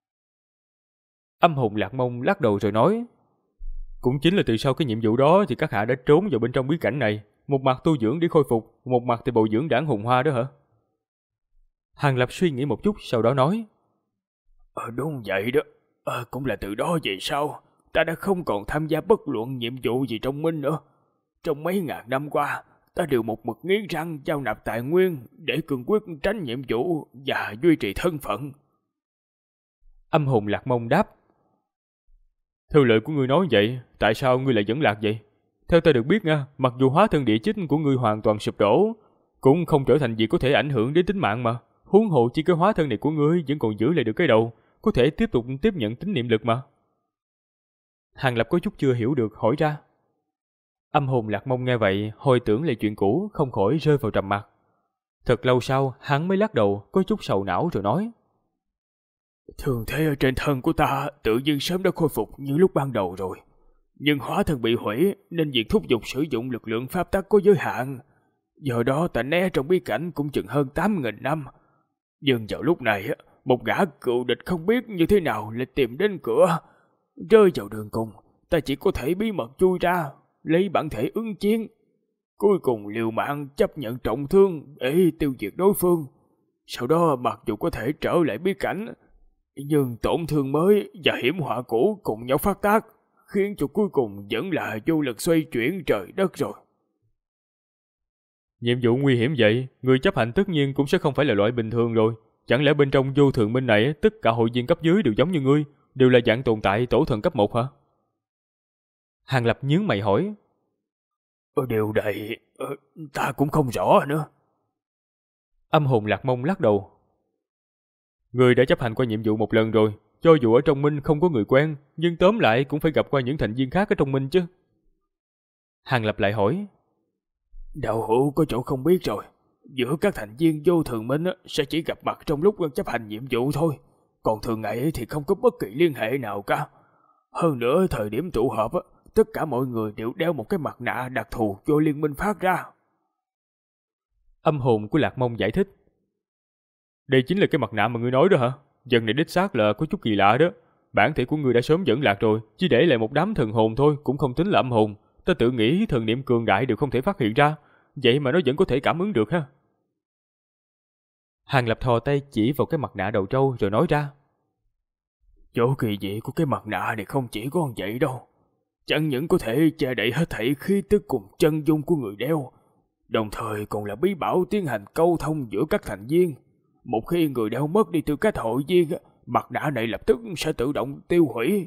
Âm hồn Lạc Mông lắc đầu rồi nói. Cũng chính là từ sau cái nhiệm vụ đó thì các hạ đã trốn vào bên trong bí cảnh này, một mặt tu dưỡng để khôi phục, một mặt thì bồi dưỡng đảng hồn hoa đó hả? Hàng Lập suy nghĩ một chút sau đó nói.
Đúng vậy đó. Cũng là từ đó về sau, ta đã không còn tham gia bất luận nhiệm vụ gì trong Minh nữa. Trong mấy ngàn năm qua, ta đều một mực nghiến răng giao nạp tài nguyên để cương quyết tránh nhiệm vụ và duy trì thân phận.
Âm hồn Lạc Mông đáp. Theo lời của ngươi nói vậy, tại sao ngươi lại vẫn lạc vậy? Theo ta được biết nha, mặc dù hóa thân địa chích của ngươi hoàn toàn sụp đổ, cũng không trở thành gì có thể ảnh hưởng đến tính mạng mà. Huống hồ chỉ cái hóa thân này của ngươi vẫn còn giữ lại được cái đầu, có thể tiếp tục tiếp nhận tín niệm lực mà. Hàng Lập có chút chưa hiểu được hỏi ra. Âm hồn Lạc Mông nghe vậy, hồi tưởng lại chuyện cũ, không khỏi rơi vào trầm mặc. Thật lâu sau, hắn mới lắc đầu, có chút sầu não rồi nói.
Thương thế ở trên thân của ta tự nhiên sớm đã khôi phục như lúc ban đầu rồi. Nhưng hóa thân bị hủy nên việc thúc giục sử dụng lực lượng pháp tắc có giới hạn. Do đó ta né trong bí cảnh cũng chừng hơn 8.000 năm. Nhưng vào lúc này, một gã cựu địch không biết như thế nào lại tìm đến cửa. Rơi vào đường cùng, ta chỉ có thể bí mật chui ra, lấy bản thể ứng chiến. Cuối cùng liều mạng chấp nhận trọng thương để tiêu diệt đối phương. Sau đó mặc dù có thể trở lại bí cảnh, nhưng tổn thương mới và hiểm họa cũ cùng nhau phát tác, khiến cho cuối cùng vẫn là vô lực xoay chuyển trời đất rồi.
Nhiệm vụ nguy hiểm vậy, người chấp hành tất nhiên cũng sẽ không phải là loại bình thường rồi. Chẳng lẽ bên trong Vô Thường Minh này tất cả hội viên cấp dưới đều giống như ngươi, đều là dạng tồn tại tổ thần cấp 1 hả? Hàng Lập nhướng mày hỏi.
Điều này ta cũng không rõ nữa.
Âm hồn Lạc Mông lắc đầu. Người đã chấp hành qua nhiệm vụ một lần rồi, cho dù ở trong Minh không có người quen, nhưng tóm lại cũng phải gặp qua những thành viên khác ở trong Minh chứ. Hàng Lập lại hỏi.
Đạo hữu có chỗ không biết rồi. Giữa các thành viên Vô Thường Minh sẽ chỉ gặp mặt trong lúc chấp hành nhiệm vụ thôi. Còn thường ngày thì không có bất kỳ liên hệ nào cả. Hơn nữa thời điểm tụ họp, tất cả mọi người đều đeo một cái mặt nạ đặc thù do liên minh phát ra.
Âm hồn của Lạc Mông giải thích. Đây chính là cái mặt nạ mà ngươi nói đó hả? Dần này đích xác là có chút kỳ lạ đó. Bản thể của ngươi đã sớm dẫn lạc rồi, chỉ để lại một đám thần hồn thôi, cũng không tính là âm hồn. Ta tự nghĩ thần niệm cường đại đều không thể phát hiện ra, vậy mà nó vẫn có thể cảm ứng được ha. Hàng Lập thò tay chỉ vào cái mặt nạ đầu trâu rồi nói ra.
Chỗ kỳ dị của cái mặt nạ này không chỉ có vậy đâu. Chẳng những có thể che đậy hết thảy khí tức cùng chân dung của người đeo, đồng thời còn là bí bảo tiến hành câu thông giữa các thành viên. Một khi người đeo mất đi tư cách hội viên, mặt nạ này lập tức sẽ tự động tiêu hủy.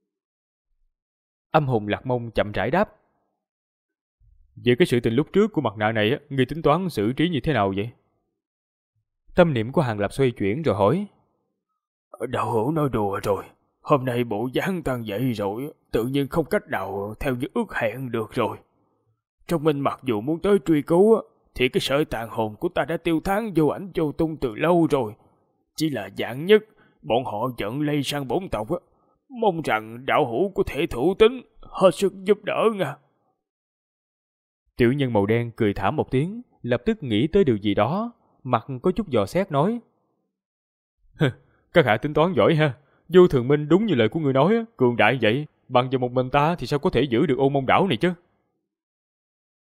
Âm hồn Lạc Mông chậm rãi đáp. Về cái sự tình lúc trước của mặt nạ này, ngươi tính toán xử trí như thế nào vậy? Tâm niệm của Hàng Lập xoay chuyển rồi hỏi.
Đạo hữu nói đùa rồi. Hôm nay bộ dáng tăng dậy rồi, tự nhiên không cách nào theo như ước hẹn được rồi. Trong Minh mặc dù muốn tới truy cứu, thì cái sợi tàn hồn của ta đã tiêu tán vô ảnh vô tung từ lâu rồi. Chỉ là dạng nhất, bọn họ giận lây sang bổn tộc. Mong rằng đạo hữu có thể thủ tín, hết sức giúp đỡ nha.
Tiểu nhân màu đen cười thảm một tiếng, lập tức nghĩ tới điều gì đó, mặt có chút dò xét nói. Các hạ tính toán giỏi ha. Vô Thường Minh đúng như lời của người nói, cường đại vậy, bằng vào một mình ta thì sao có thể giữ được Ô Mông đảo này chứ?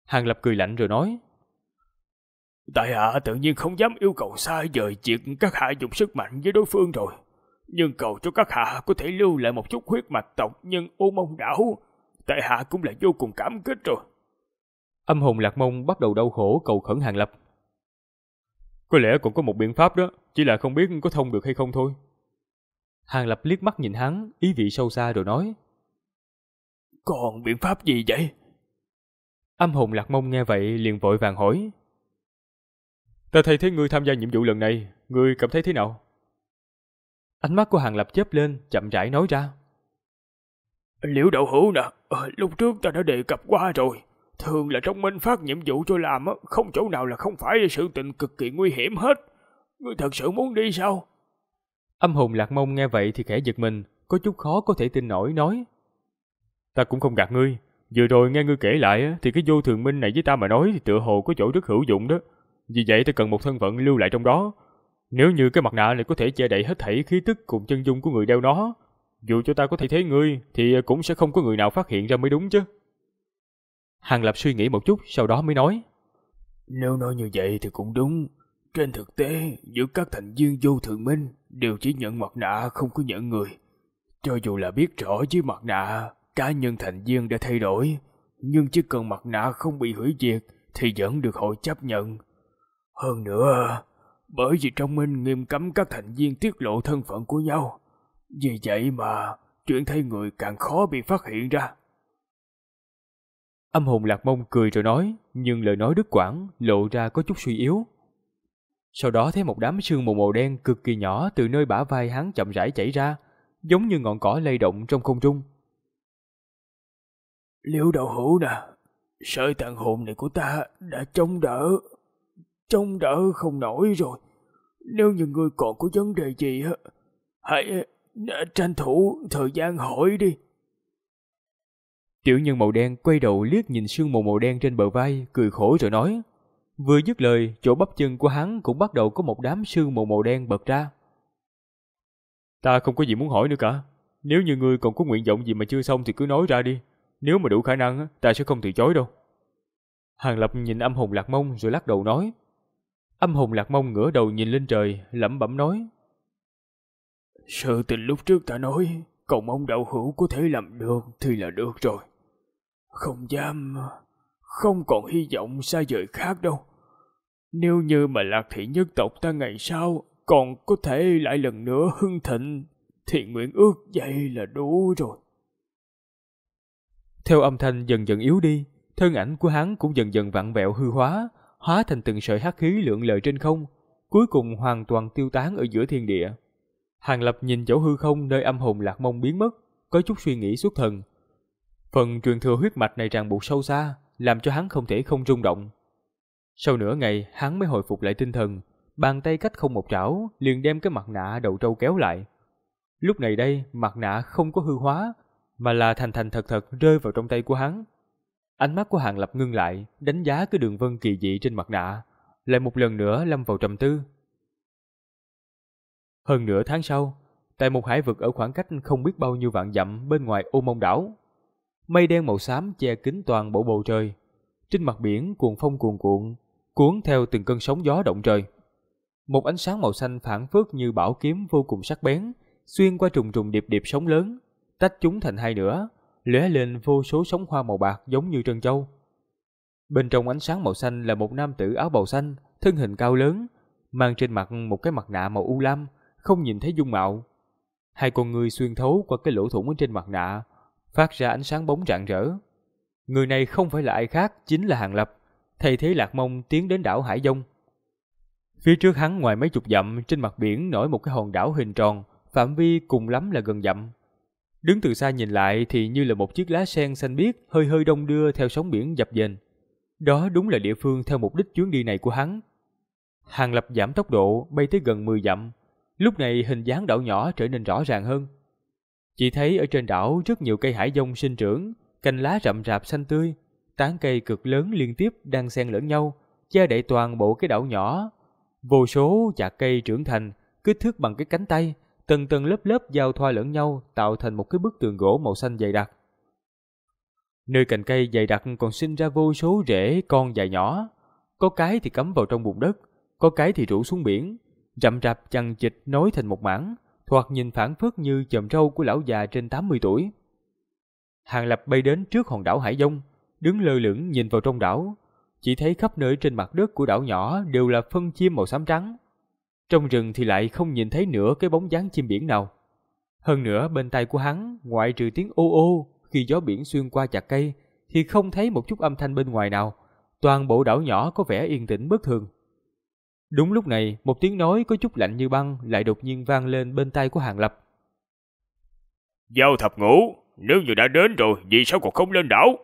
Hàng Lập cười lạnh rồi nói.
Tại hạ tự nhiên không dám yêu cầu xa vời việc các hạ dùng sức mạnh với đối phương rồi. Nhưng cầu cho các hạ có thể lưu lại một chút huyết mạch tộc nhân Ô Mông đảo, tại hạ cũng là vô cùng cảm kích rồi.
Âm hồn Lạc Mông bắt đầu đau khổ cầu khẩn Hàng Lập. Có lẽ còn có một biện pháp đó, chỉ là không biết có thông được hay không thôi. Hàng Lập liếc mắt nhìn hắn, ý vị sâu xa rồi nói.
Còn biện pháp gì vậy?
Âm hồn Lạc Mông nghe vậy liền vội vàng hỏi. Ta thay thế ngươi tham gia nhiệm vụ lần này, ngươi cảm thấy thế nào? Ánh mắt của Hàng Lập chớp lên, chậm rãi nói ra.
Liễu đạo hữu nè, lúc trước ta đã đề cập qua rồi. Thường là trong Minh phát nhiệm vụ cho làm, không chỗ nào là không phải sự tình cực kỳ nguy hiểm hết. Ngươi thật sự muốn đi sao?
Âm hồn Lạc Mông nghe vậy thì khẽ giật mình, có chút khó có thể tin nổi nói. Ta cũng không gạt ngươi, vừa rồi nghe ngươi kể lại thì cái vô thường minh này với ta mà nói thì tựa hồ có chỗ rất hữu dụng đó. Vì vậy ta cần một thân phận lưu lại trong đó. Nếu như cái mặt nạ này có thể che đậy hết thảy khí tức cùng chân dung của người đeo nó, dù cho ta có thay thế ngươi thì cũng sẽ không có người nào phát hiện ra mới đúng chứ. Hàng Lập suy nghĩ một chút sau đó mới nói.
Nếu nói như vậy thì cũng đúng. Trên thực tế, giữa các thành viên vô thường minh đều chỉ nhận mặt nạ không có nhận người. Cho dù là biết rõ với mặt nạ, cá nhân thành viên đã thay đổi, nhưng chỉ cần mặt nạ không bị hủy diệt thì vẫn được hội chấp nhận. Hơn nữa, bởi vì trong minh nghiêm cấm các thành viên tiết lộ thân phận của nhau. Vì vậy mà chuyện thay người càng khó bị phát hiện ra.
Âm hồn Lạc Mông cười rồi nói, nhưng lời nói đứt quãng, lộ ra có chút suy yếu. Sau đó thấy một đám sương mù màu đen cực kỳ nhỏ từ nơi bả vai hắn chậm rãi chảy ra, giống như ngọn cỏ lay động trong không trung.
Liễu đạo hữu nè, sợi tàn hồn này của ta đã chống đỡ không nổi rồi. Nếu như ngươi còn có vấn đề gì hãy tranh thủ thời gian hỏi đi.
Tiểu nhân màu đen quay đầu liếc nhìn sương mù màu đen trên bờ vai, cười khổ rồi nói. Vừa dứt lời, chỗ bắp chân của hắn cũng bắt đầu có một đám sương mù màu đen bật ra. Ta không có gì muốn hỏi nữa cả. Nếu như ngươi còn có nguyện vọng gì mà chưa xong thì cứ nói ra đi. Nếu mà đủ khả năng, ta sẽ không từ chối đâu. Hàng Lập nhìn âm hồn Lạc Mông rồi lắc đầu nói. Âm hồn Lạc Mông ngửa đầu nhìn lên trời, lẩm bẩm nói.
Sự tình lúc trước ta nói, cầu mong đạo hữu có thể làm được thì là được rồi. Không còn hy vọng xa vời khác đâu. Nếu như mà Lạc Thị nhất tộc ta ngày sau còn có thể lại lần nữa hưng thịnh, thì nguyện ước vậy là đủ rồi.
Theo âm thanh dần dần yếu đi, thân ảnh của hắn cũng dần dần vặn vẹo hư hóa, hóa thành từng sợi hắc khí lượn lờ trên không, cuối cùng hoàn toàn tiêu tán ở giữa thiên địa. Hàng Lập nhìn chỗ hư không nơi âm hồn Lạc Mông biến mất, có chút suy nghĩ xuất thần. Phần truyền thừa huyết mạch này ràng buộc sâu xa, làm cho hắn không thể không rung động. Sau nửa ngày, hắn mới hồi phục lại tinh thần, bàn tay cách không một trảo, liền đem cái mặt nạ đầu trâu kéo lại. Lúc này đây, mặt nạ không có hư hóa, mà là thành thành thật thật rơi vào trong tay của hắn. Ánh mắt của Hàng Lập ngưng lại, đánh giá cái đường vân kỳ dị trên mặt nạ, lại một lần nữa lâm vào trầm tư. Hơn nửa tháng sau, tại một hải vực ở khoảng cách không biết bao nhiêu vạn dặm bên ngoài Ô Mông đảo, mây đen màu xám che kín toàn bộ bầu trời. Trên mặt biển cuồng phong cuồn cuộn, cuốn theo từng cơn sóng gió động trời. Một ánh sáng màu xanh phảng phất như bảo kiếm vô cùng sắc bén, xuyên qua trùng trùng điệp điệp sóng lớn, tách chúng thành hai nửa, lóe lên vô số sóng hoa màu bạc giống như trân châu. Bên trong ánh sáng màu xanh là một nam tử áo bào xanh, thân hình cao lớn, mang trên mặt một cái mặt nạ màu u lam, không nhìn thấy dung mạo. Hai con ngươi xuyên thấu qua cái lỗ thủng ở trên mặt nạ, phát ra ánh sáng bóng rạng rỡ. Người này không phải là ai khác, chính là Hàng Lập, thay thế Lạc Mông tiến đến đảo Hải Dông. Phía trước hắn ngoài mấy chục dặm, trên mặt biển nổi một cái hòn đảo hình tròn, phạm vi cùng lắm là gần dặm. Đứng từ xa nhìn lại thì như là một chiếc lá sen xanh biếc hơi hơi đong đưa theo sóng biển dập dềnh. Đó đúng là địa phương theo mục đích chuyến đi này của hắn. Hàng Lập giảm tốc độ bay tới gần 10 dặm. Lúc này hình dáng đảo nhỏ trở nên rõ ràng hơn. Chỉ thấy ở trên đảo rất nhiều cây hải dông sinh trưởng, cành lá rậm rạp xanh tươi, tán cây cực lớn liên tiếp đang xen lẫn nhau, che đậy toàn bộ cái đảo nhỏ. Vô số chạc cây trưởng thành, kích thước bằng cái cánh tay, tầng tầng lớp lớp giao thoa lẫn nhau tạo thành một cái bức tường gỗ màu xanh dày đặc. Nơi cành cây dày đặc còn sinh ra vô số rễ con dài nhỏ, có cái thì cắm vào trong bùn đất, có cái thì rủ xuống biển, rậm rạp chằng chịt nối thành một mảng, thoạt nhìn phảng phất như chòm râu của lão già trên 80 tuổi. Hàng Lập bay đến trước hòn đảo Hải Vong, đứng lơ lửng nhìn vào trong đảo, chỉ thấy khắp nơi trên mặt đất của đảo nhỏ đều là phân chim màu xám trắng. Trong rừng thì lại không nhìn thấy nửa cái bóng dáng chim biển nào. Hơn nữa bên tai của hắn, ngoại trừ tiếng ô ô khi gió biển xuyên qua chạc cây, thì không thấy một chút âm thanh bên ngoài nào. Toàn bộ đảo nhỏ có vẻ yên tĩnh bất thường. Đúng lúc này, một tiếng nói có chút lạnh như băng lại đột nhiên vang lên bên tai của Hàng Lập.
Giao thập ngũ, nếu như đã đến rồi, vì sao còn không lên đảo?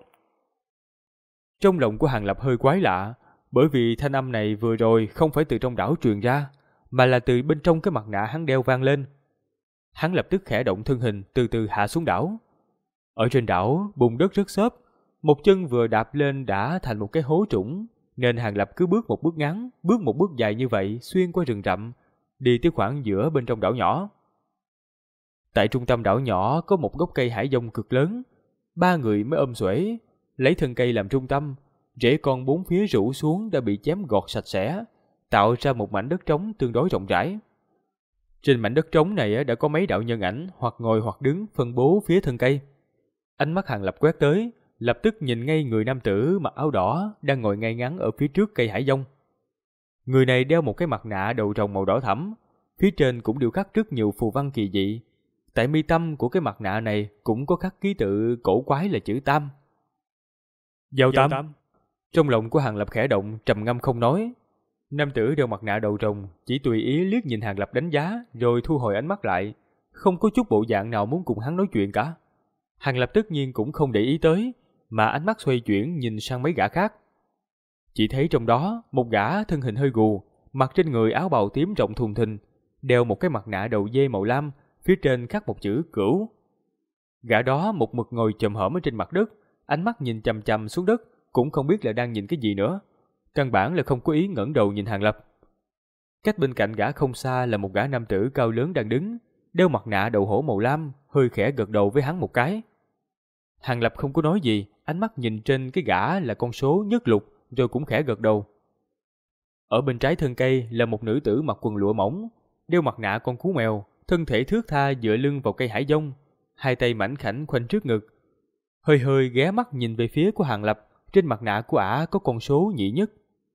Trong lòng của Hàng Lập hơi quái lạ, bởi vì thanh âm này vừa rồi không phải từ trong đảo truyền ra, mà là từ bên trong cái mặt nạ hắn đeo vang lên. Hắn lập tức khẽ động thân hình từ từ hạ xuống đảo. Ở trên đảo, bùn đất rất xốp, một chân vừa đạp lên đã thành một cái hố trũng, nên Hàng Lập cứ bước một bước ngắn, bước một bước dài như vậy xuyên qua rừng rậm, đi tới khoảng giữa bên trong đảo nhỏ. Tại trung tâm đảo nhỏ có một gốc cây hải vong cực lớn, ba người mới ôm xuể, lấy thân cây làm trung tâm, rễ con bốn phía rủ xuống đã bị chém gọt sạch sẽ, tạo ra một mảnh đất trống tương đối rộng rãi. Trên mảnh đất trống này đã có mấy đạo nhân ảnh hoặc ngồi hoặc đứng phân bố phía thân cây. Ánh mắt Hàng Lập quét tới, lập tức nhìn ngay người nam tử mặc áo đỏ đang ngồi ngay ngắn ở phía trước cây hải vong. Người này đeo một cái mặt nạ đầu rồng màu đỏ thẫm, phía trên cũng điêu khắc rất nhiều phù văn kỳ dị. Tại mi tâm của cái mặt nạ này cũng có khắc ký tự cổ quái là chữ Tam. Giao Tam. Trong lòng của Hàng Lập khẽ động, trầm ngâm không nói. Nam tử đeo mặt nạ đầu rồng chỉ tùy ý liếc nhìn Hàng Lập đánh giá, rồi thu hồi ánh mắt lại, không có chút bộ dạng nào muốn cùng hắn nói chuyện cả. Hàng Lập tất nhiên cũng không để ý tới, mà ánh mắt xoay chuyển nhìn sang mấy gã khác. Chỉ thấy trong đó một gã thân hình hơi gù, mặc trên người áo bào tím rộng thùng thình, đeo một cái mặt nạ đầu dê màu lam, phía trên khắc một chữ Cửu. Gã đó một mực ngồi chồm hổm ở trên mặt đất, ánh mắt nhìn chằm chằm xuống đất, cũng không biết là đang nhìn cái gì nữa. Căn bản là không có ý ngẩng đầu nhìn Hàng Lập. Cách bên cạnh gã không xa là một gã nam tử cao lớn đang đứng, đeo mặt nạ đầu hổ màu lam, hơi khẽ gật đầu với hắn một cái. Hàng Lập không có nói gì, ánh mắt nhìn trên cái gã là con số nhất lục, rồi cũng khẽ gật đầu. Ở bên trái thân cây là một nữ tử mặc quần lụa mỏng, đeo mặt nạ con cú mèo, thân thể thướt tha dựa lưng vào cây hải vong, hai tay mảnh khảnh khoanh trước ngực. Hơi hơi ghé mắt nhìn về phía của Hàng Lập, trên mặt nạ của ả có con số nhị nhất.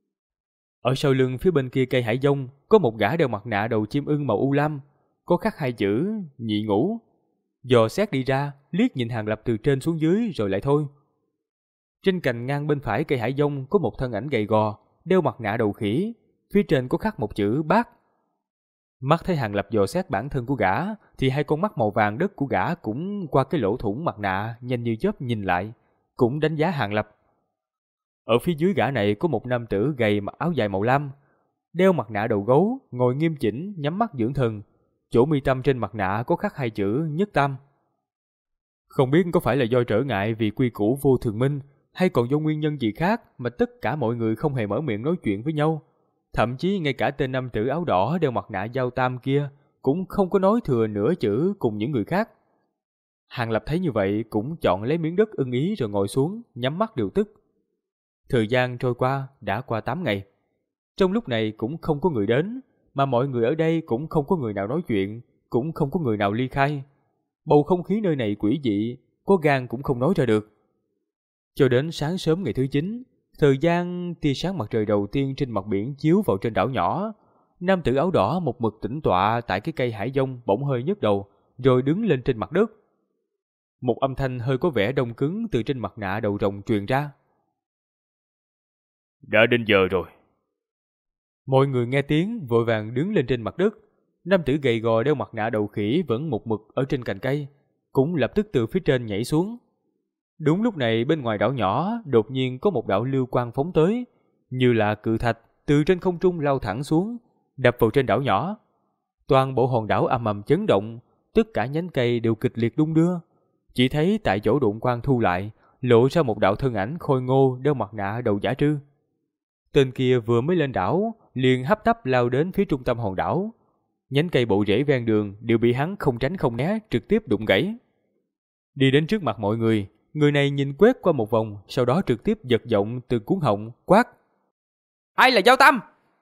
Ở sau lưng phía bên kia cây hải vong có một gã đeo mặt nạ đầu chim ưng màu u lam, có khắc hai chữ nhị ngũ. Dò xét đi ra, liếc nhìn Hàng Lập từ trên xuống dưới rồi lại thôi. Trên cành ngang bên phải cây hải vong có một thân ảnh gầy gò, đeo mặt nạ đầu khỉ, phía trên có khắc một chữ Bác. Mắt thấy Hàng Lập dò xét bản thân của gã, thì hai con mắt màu vàng đất của gã cũng qua cái lỗ thủng mặt nạ nhanh như chớp nhìn lại, cũng đánh giá Hàng Lập. Ở phía dưới gã này có một nam tử gầy mặc áo dài màu lam, đeo mặt nạ đầu gấu, ngồi nghiêm chỉnh nhắm mắt dưỡng thần, chỗ mi tâm trên mặt nạ có khắc hai chữ Nhất Tam. Không biết có phải là do trở ngại vì quy củ vô thường minh, hay còn do nguyên nhân gì khác mà tất cả mọi người không hề mở miệng nói chuyện với nhau. Thậm chí ngay cả tên nam tử áo đỏ đeo mặt nạ Giao Tam kia cũng không có nói thừa nửa chữ cùng những người khác. Hàng Lập thấy như vậy cũng chọn lấy miếng đất ưng ý rồi ngồi xuống, nhắm mắt điều tức. Thời gian trôi qua, đã qua 8 ngày. Trong lúc này cũng không có người đến, mà mọi người ở đây cũng không có người nào nói chuyện, cũng không có người nào ly khai. Bầu không khí nơi này quỷ dị, có gan cũng không nói ra được. Cho đến sáng sớm ngày thứ 9, thời gian tia sáng mặt trời đầu tiên trên mặt biển chiếu vào trên đảo nhỏ, nam tử áo đỏ một mực tĩnh tọa tại cái cây hải vong bỗng hơi nhấc đầu, rồi đứng lên trên mặt đất. Một âm thanh hơi có vẻ đông cứng từ trên mặt nạ đầu rồng truyền ra.
Đã đến giờ rồi.
Mọi người nghe tiếng vội vàng đứng lên trên mặt đất. Nam tử gầy gò đeo mặt nạ đầu khỉ vẫn một mực ở trên cành cây, cũng lập tức từ phía trên nhảy xuống. Đúng lúc này bên ngoài đảo nhỏ đột nhiên có một đạo lưu quang phóng tới, như là cự thạch từ trên không trung lao thẳng xuống, đập vào trên đảo nhỏ. Toàn bộ hòn đảo ầm ầm chấn động, tất cả nhánh cây đều kịch liệt đung đưa. Chỉ thấy tại chỗ đụng quang thu lại, lộ ra một đạo thân ảnh khôi ngô đeo mặt nạ đầu giả trư. Tên kia vừa mới lên đảo, liền hấp tấp lao đến phía trung tâm hòn đảo. Nhánh cây bộ rễ ven đường đều bị hắn không tránh không né trực tiếp đụng gãy. Đi đến trước mặt mọi người, người này nhìn quét qua một vòng, sau đó trực tiếp giật giọng từ cuống họng, quát. Ai là Giao Tam?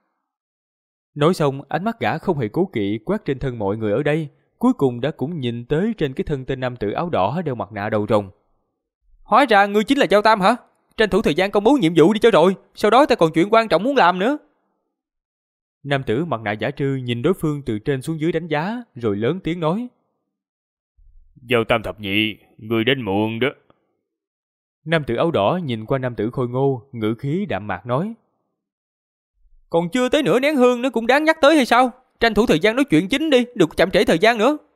Nói xong, ánh mắt gã không hề cố kỵ quét trên thân mọi người ở đây, cuối cùng đã cũng nhìn tới trên cái thân tên nam tử áo đỏ đeo mặt nạ đầu rồng. Hóa ra ngươi chính là Giao Tam hả? Tranh thủ thời gian công bố nhiệm vụ đi cho rồi, sau đó ta còn chuyện quan trọng muốn làm nữa. Nam tử mặt nạ giả trư nhìn đối phương từ trên xuống dưới đánh giá, rồi lớn tiếng nói.
Giao Tam thập nhị, người đến muộn đó.
Nam tử áo đỏ nhìn qua nam tử khôi ngô, ngữ khí đạm mạc nói. Còn chưa tới nửa nén hương nữa cũng đáng nhắc tới hay sao? Tranh thủ thời gian nói chuyện chính đi, đừng chậm trễ thời gian nữa.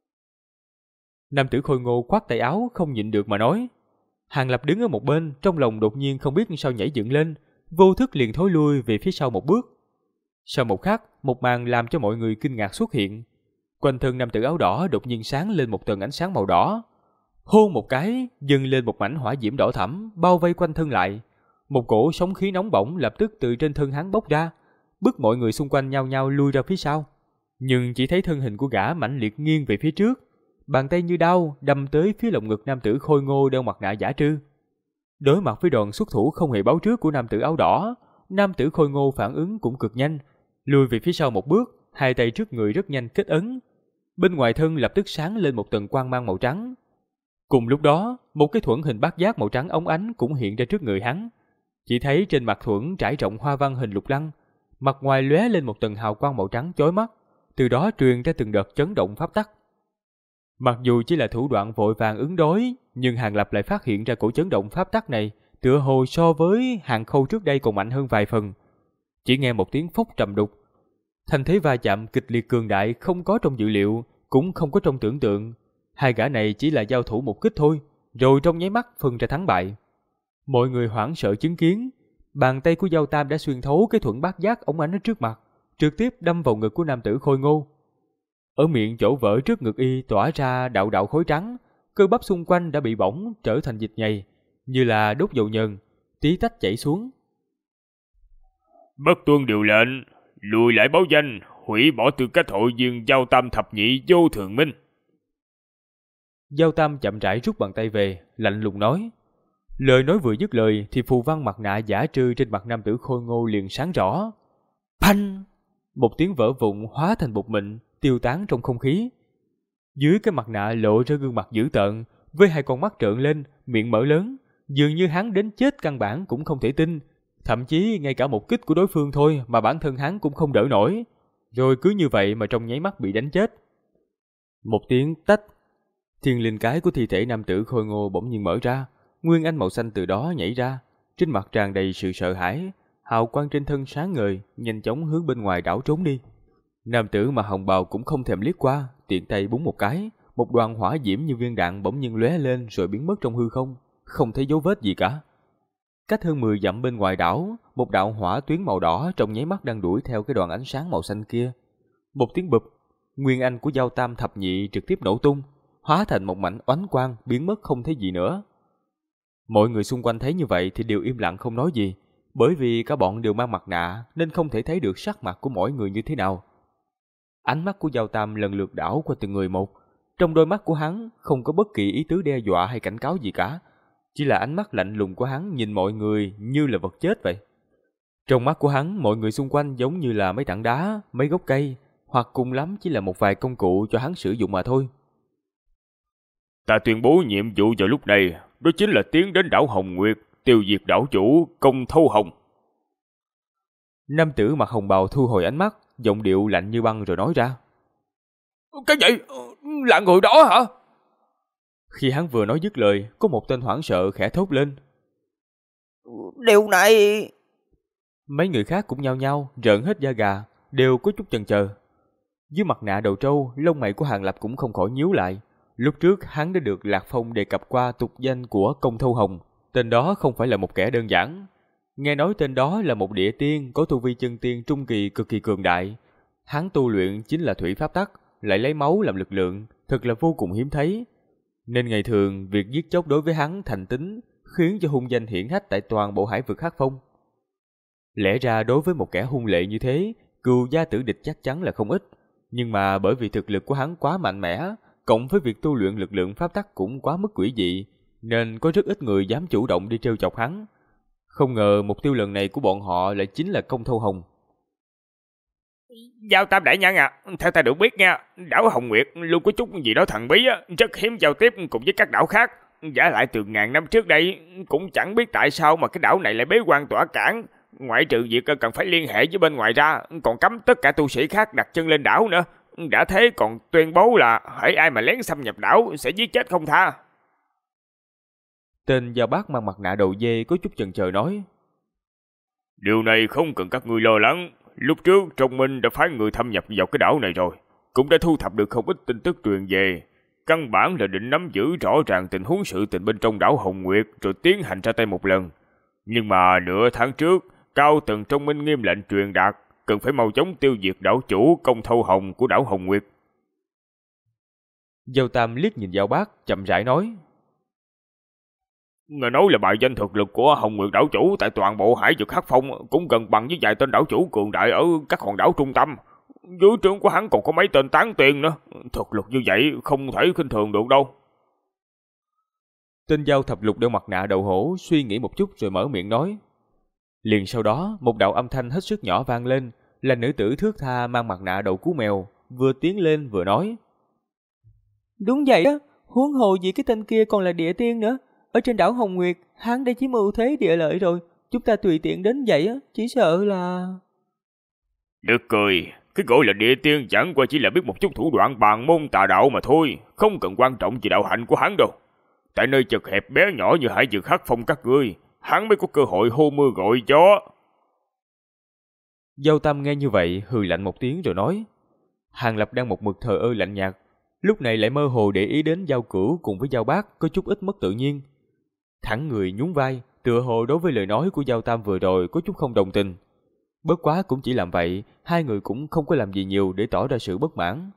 Nam tử khôi ngô khoát tay áo không nhịn được mà nói. Hàng Lập đứng ở một bên, trong lòng đột nhiên không biết sao nhảy dựng lên, vô thức liền thối lui về phía sau một bước. Sau một khắc, một màn làm cho mọi người kinh ngạc xuất hiện. Quanh thân nam tử áo đỏ đột nhiên sáng lên một tầng ánh sáng màu đỏ. Hôn một cái, dâng lên một mảnh hỏa diễm đỏ thẫm, bao vây quanh thân lại. Một cổ sóng khí nóng bỏng lập tức từ trên thân hắn bốc ra, bức mọi người xung quanh nhao nhao lui ra phía sau. Nhưng chỉ thấy thân hình của gã mãnh liệt nghiêng về phía trước, bàn tay như đao đâm tới phía lồng ngực nam tử khôi ngô đeo mặt nạ giả trư. Đối mặt với đòn xuất thủ không hề báo trước của nam tử áo đỏ, nam tử khôi ngô phản ứng cũng cực nhanh, lùi về phía sau một bước, hai tay trước người rất nhanh kết ấn. Bên ngoài thân lập tức sáng lên một tầng quang mang màu trắng. Cùng lúc đó, một cái thuẫn hình bát giác màu trắng óng ánh cũng hiện ra trước người hắn. Chỉ thấy trên mặt thuẫn trải rộng hoa văn hình lục lăng, mặt ngoài lóe lên một tầng hào quang màu trắng chói mắt, từ đó truyền ra từng đợt chấn động pháp tắc. Mặc dù chỉ là thủ đoạn vội vàng ứng đối, nhưng Hàng Lập lại phát hiện ra cổ chấn động pháp tắc này tựa hồ so với Hàng Khâu trước đây còn mạnh hơn vài phần. Chỉ nghe một tiếng phốc trầm đục, thành thế va chạm kịch liệt cường đại không có trong dự liệu, cũng không có trong tưởng tượng. Hai gã này chỉ là giao thủ một kích thôi, rồi trong nháy mắt phân ra thắng bại. Mọi người hoảng sợ chứng kiến, bàn tay của Giao Tam đã xuyên thấu cái thuẫn bát giác ống ánh ở trước mặt, trực tiếp đâm vào ngực của nam tử khôi ngô. Ở miệng chỗ vỡ trước ngực y tỏa ra đạo đạo khối trắng, cơ bắp xung quanh đã bị bỏng trở thành dịch nhầy, như là đốt dầu nhờn, tí tách chảy xuống.
Bất tuân điều lệnh, lùi lại báo danh, hủy bỏ tư cách hội viên Giao Tam thập nhị vô thượng minh.
Giao Tam chậm rãi rút bàn tay về, lạnh lùng nói. Lời nói vừa dứt lời thì phù văn mặt nạ giả trư trên mặt nam tử khôi ngô liền sáng rõ. Phanh! Một tiếng vỡ vụn hóa thành bột mịn, tiêu tán trong không khí. Dưới cái mặt nạ lộ ra gương mặt dữ tợn, với hai con mắt trợn lên, miệng mở lớn, dường như hắn đến chết căn bản cũng không thể tin. Thậm chí ngay cả một kích của đối phương thôi mà bản thân hắn cũng không đỡ nổi. Rồi cứ như vậy mà trong nháy mắt bị đánh chết. Một tiếng tách, thiên linh cái của thi thể nam tử khôi ngô bỗng nhiên mở ra, nguyên anh màu xanh từ đó nhảy ra, trên mặt tràn đầy sự sợ hãi, hào quang trên thân sáng ngời, nhanh chóng hướng bên ngoài đảo trốn đi. Nam tử mà hồng bào cũng không thèm liếc qua, tiện tay búng một cái, một đoàn hỏa diễm như viên đạn bỗng nhiên lóe lên rồi biến mất trong hư không, không thấy dấu vết gì cả. Cách hơn 10 dặm bên ngoài đảo, một đạo hỏa tuyến màu đỏ trong nháy mắt đang đuổi theo cái đoàn ánh sáng màu xanh kia. Một tiếng bụp, nguyên anh của Giao Tam thập nhị trực tiếp nổ tung, hóa thành một mảnh oánh quang biến mất không thấy gì nữa. Mọi người xung quanh thấy như vậy thì đều im lặng không nói gì, bởi vì cả bọn đều mang mặt nạ nên không thể thấy được sắc mặt của mỗi người như thế nào. Ánh mắt của Giao Tam lần lượt đảo qua từng người một, trong đôi mắt của hắn không có bất kỳ ý tứ đe dọa hay cảnh cáo gì cả, chỉ là ánh mắt lạnh lùng của hắn nhìn mọi người như là vật chết vậy. Trong mắt của hắn, mọi người xung quanh giống như là mấy tảng đá, mấy gốc cây, hoặc cùng lắm chỉ là một vài công cụ cho hắn sử dụng mà thôi.
Ta tuyên bố nhiệm vụ vào lúc này, đó chính là tiến đến đảo Hồng Nguyệt, tiêu diệt đảo chủ Công Thâu Hồng.
Nam tử mặc hồng bào thu hồi ánh mắt, giọng điệu lạnh như băng rồi nói ra.
Cái gì? Là người đó hả?
Khi hắn vừa nói dứt lời, có một tên hoảng sợ khẽ thốt lên.
Điều này...
Mấy người khác cũng nhao nhao, rợn hết da gà, đều có chút chần chờ. Dưới mặt nạ đầu trâu, lông mày của Hàng Lập cũng không khỏi nhíu lại. Lúc trước hắn đã được Lạc Phong đề cập qua tục danh của Công Thâu Hồng. Tên đó không phải là một kẻ đơn giản. Nghe nói tên đó là một địa tiên có tu vi chân tiên trung kỳ cực kỳ cường đại. Hắn tu luyện chính là thủy pháp tắc, lại lấy máu làm lực lượng, thật là vô cùng hiếm thấy. Nên ngày thường việc giết chóc đối với hắn thành tính, khiến cho hung danh hiển hách tại toàn bộ hải vực Hắc Phong. Lẽ ra đối với một kẻ hung lệ như thế, cừu gia tử địch chắc chắn là không ít. Nhưng mà bởi vì thực lực của hắn quá mạnh mẽ, cộng với việc tu luyện lực lượng pháp tắc cũng quá mức quỷ dị, nên có rất ít người dám chủ động đi trêu chọc hắn. Không ngờ mục tiêu lần này của bọn họ lại chính là Công Thâu Hồng.
Giao Tam đại nhân à, theo ta được biết nha, đảo Hồng Nguyệt luôn có chút gì đó thần bí á, rất hiếm giao tiếp cùng với các đảo khác. Giả lại từ ngàn năm trước đây, cũng chẳng biết tại sao mà cái đảo này lại bế quan tỏa cản. Ngoại trừ việc cần phải liên hệ với bên ngoài ra, còn cấm tất cả tu sĩ khác đặt chân lên đảo nữa. Đã thế còn tuyên bố là hễ ai mà lén xâm nhập đảo sẽ giết chết không tha.
Tên Giao Bác mang mặt nạ đầu dê có chút chần chờ nói.
Điều này không cần các ngươi lo lắng. Lúc trước Trọng Minh đã phái người thâm nhập vào cái đảo này rồi, cũng đã thu thập được không ít tin tức truyền về. Căn bản là định nắm giữ rõ ràng tình huống sự tình bên trong đảo Hồng Nguyệt rồi tiến hành ra tay một lần. Nhưng mà nửa tháng trước, cao tầng Trọng Minh nghiêm lệnh truyền đạt cần phải mau chóng tiêu diệt đảo chủ Công Thâu Hồng của đảo Hồng Nguyệt.
Giao Tam liếc nhìn Giao Bác, chậm rãi nói.
Nghe nói là bài danh thực lực của Hồng Nguyệt đảo chủ tại toàn bộ Hải Vực Hắc Phong cũng gần bằng với vài tên đảo chủ cường đại ở các hòn đảo trung tâm. Dưới trướng của hắn còn có mấy tên tán tiền nữa. Thực lực như vậy không thể khinh thường được đâu.
Tên Giao Thập Lục đeo mặt nạ đầu hổ suy nghĩ một chút rồi mở miệng nói. Liền sau đó, một đạo âm thanh hết sức nhỏ vang lên, là nữ tử thước tha mang mặt nạ đầu cú mèo, vừa tiến lên vừa nói.
Đúng vậy đó, huống hồ gì cái tên kia còn là địa tiên nữa. Ở trên đảo Hồng Nguyệt, hắn đã chiếm ưu thế địa lợi rồi. Chúng ta tùy tiện đến vậy á, chỉ sợ là...
Được cười, cái gọi là địa tiên chẳng qua chỉ là biết một chút thủ đoạn bàn môn tà đạo mà thôi, không cần quan trọng về đạo hạnh của hắn đâu. Tại nơi chật hẹp bé nhỏ như Hải Vực Hắc Phong các ngươi, hắn mới có cơ hội hô mưa gọi gió.
Giao Tam nghe như vậy hừ lạnh một tiếng rồi nói. Hàng Lập đang một mực thờ ơ lạnh nhạt, lúc này lại mơ hồ để ý đến Giao Cửu cùng với Giao Bác có chút ít mất tự nhiên. Thẳng người nhún vai, tựa hồ đối với lời nói của Giao Tam vừa rồi có chút không đồng tình. Bất quá cũng chỉ làm vậy, hai người cũng không có làm gì nhiều để tỏ ra sự bất mãn.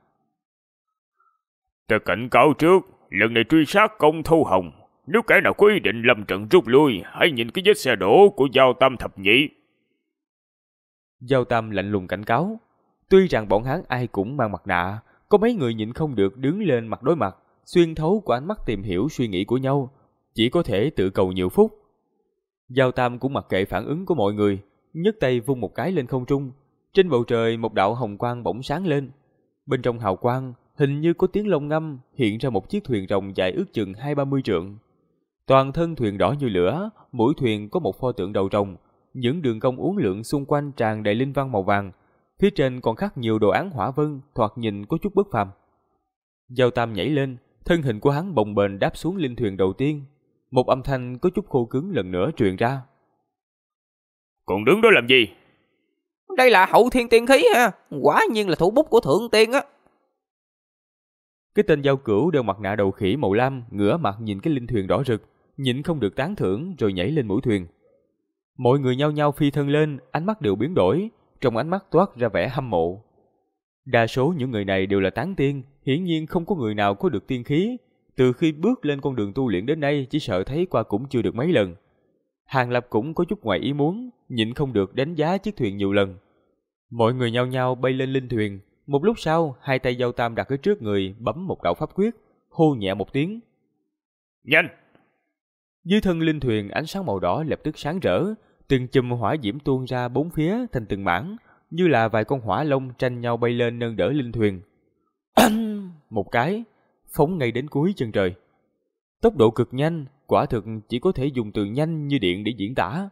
Ta cảnh cáo trước, lần này truy sát Công Thâu Hồng, nếu kẻ nào có ý định lâm trận rút lui, hãy nhìn cái vết xe đổ của Giao Tam thập nhị.
Giao Tam lạnh lùng cảnh cáo. Tuy rằng bọn hắn ai cũng mang mặt nạ, có mấy người nhịn không được đứng lên mặt đối mặt, xuyên thấu qua ánh mắt tìm hiểu suy nghĩ của nhau, chỉ có thể tự cầu nhiều phút. Giao Tam cũng mặc kệ phản ứng của mọi người, nhấc tay vung một cái lên không trung. Trên bầu trời một đạo hồng quang bỗng sáng lên. Bên trong hào quang, hình như có tiếng long ngâm, hiện ra một chiếc thuyền rồng dài ước chừng 20-30 trượng. Toàn thân thuyền đỏ như lửa, mũi thuyền có một pho tượng đầu rồng, những đường cong uốn lượn xung quanh tràn đầy linh văn màu vàng. Phía trên còn khắc nhiều đồ án hỏa vân, thoạt nhìn có chút bất phàm. Giao Tam nhảy lên, thân hình của hắn bồng bềnh đáp xuống linh thuyền đầu tiên. Một âm thanh có chút khô cứng lần nữa truyền ra.
Còn đứng đó làm gì?
Đây là hậu thiên tiên khí ha, quả nhiên là thủ bút của thượng tiên á.
Cái tên Giao Cửu đeo mặt nạ đầu khỉ màu lam, ngửa mặt nhìn cái linh thuyền đỏ rực, nhịn không được tán thưởng rồi nhảy lên mũi thuyền. Mọi người nhao nhao phi thân lên, ánh mắt đều biến đổi, trong ánh mắt toát ra vẻ hâm mộ. Đa số những người này đều là tán tiên, hiển nhiên không có người nào có được tiên khí. Từ khi bước lên con đường tu luyện đến nay, chỉ sợ thấy qua cũng chưa được mấy lần. Hàng Lập cũng có chút ngoài ý muốn, nhịn không được đánh giá chiếc thuyền nhiều lần. Mọi người nhao nhao bay lên linh thuyền. Một lúc sau, hai tay Giao Tam đặt ở trước người, bấm một đạo pháp quyết, hô nhẹ một tiếng.
Nhanh!
Dưới thân linh thuyền, ánh sáng màu đỏ lập tức sáng rỡ, từng chùm hỏa diễm tuôn ra bốn phía thành từng mảng, như là vài con hỏa long tranh nhau bay lên nâng đỡ linh thuyền. Một cái, phóng ngay đến cuối chân trời. Tốc độ cực nhanh, quả thực chỉ có thể dùng từ nhanh như điện để diễn tả.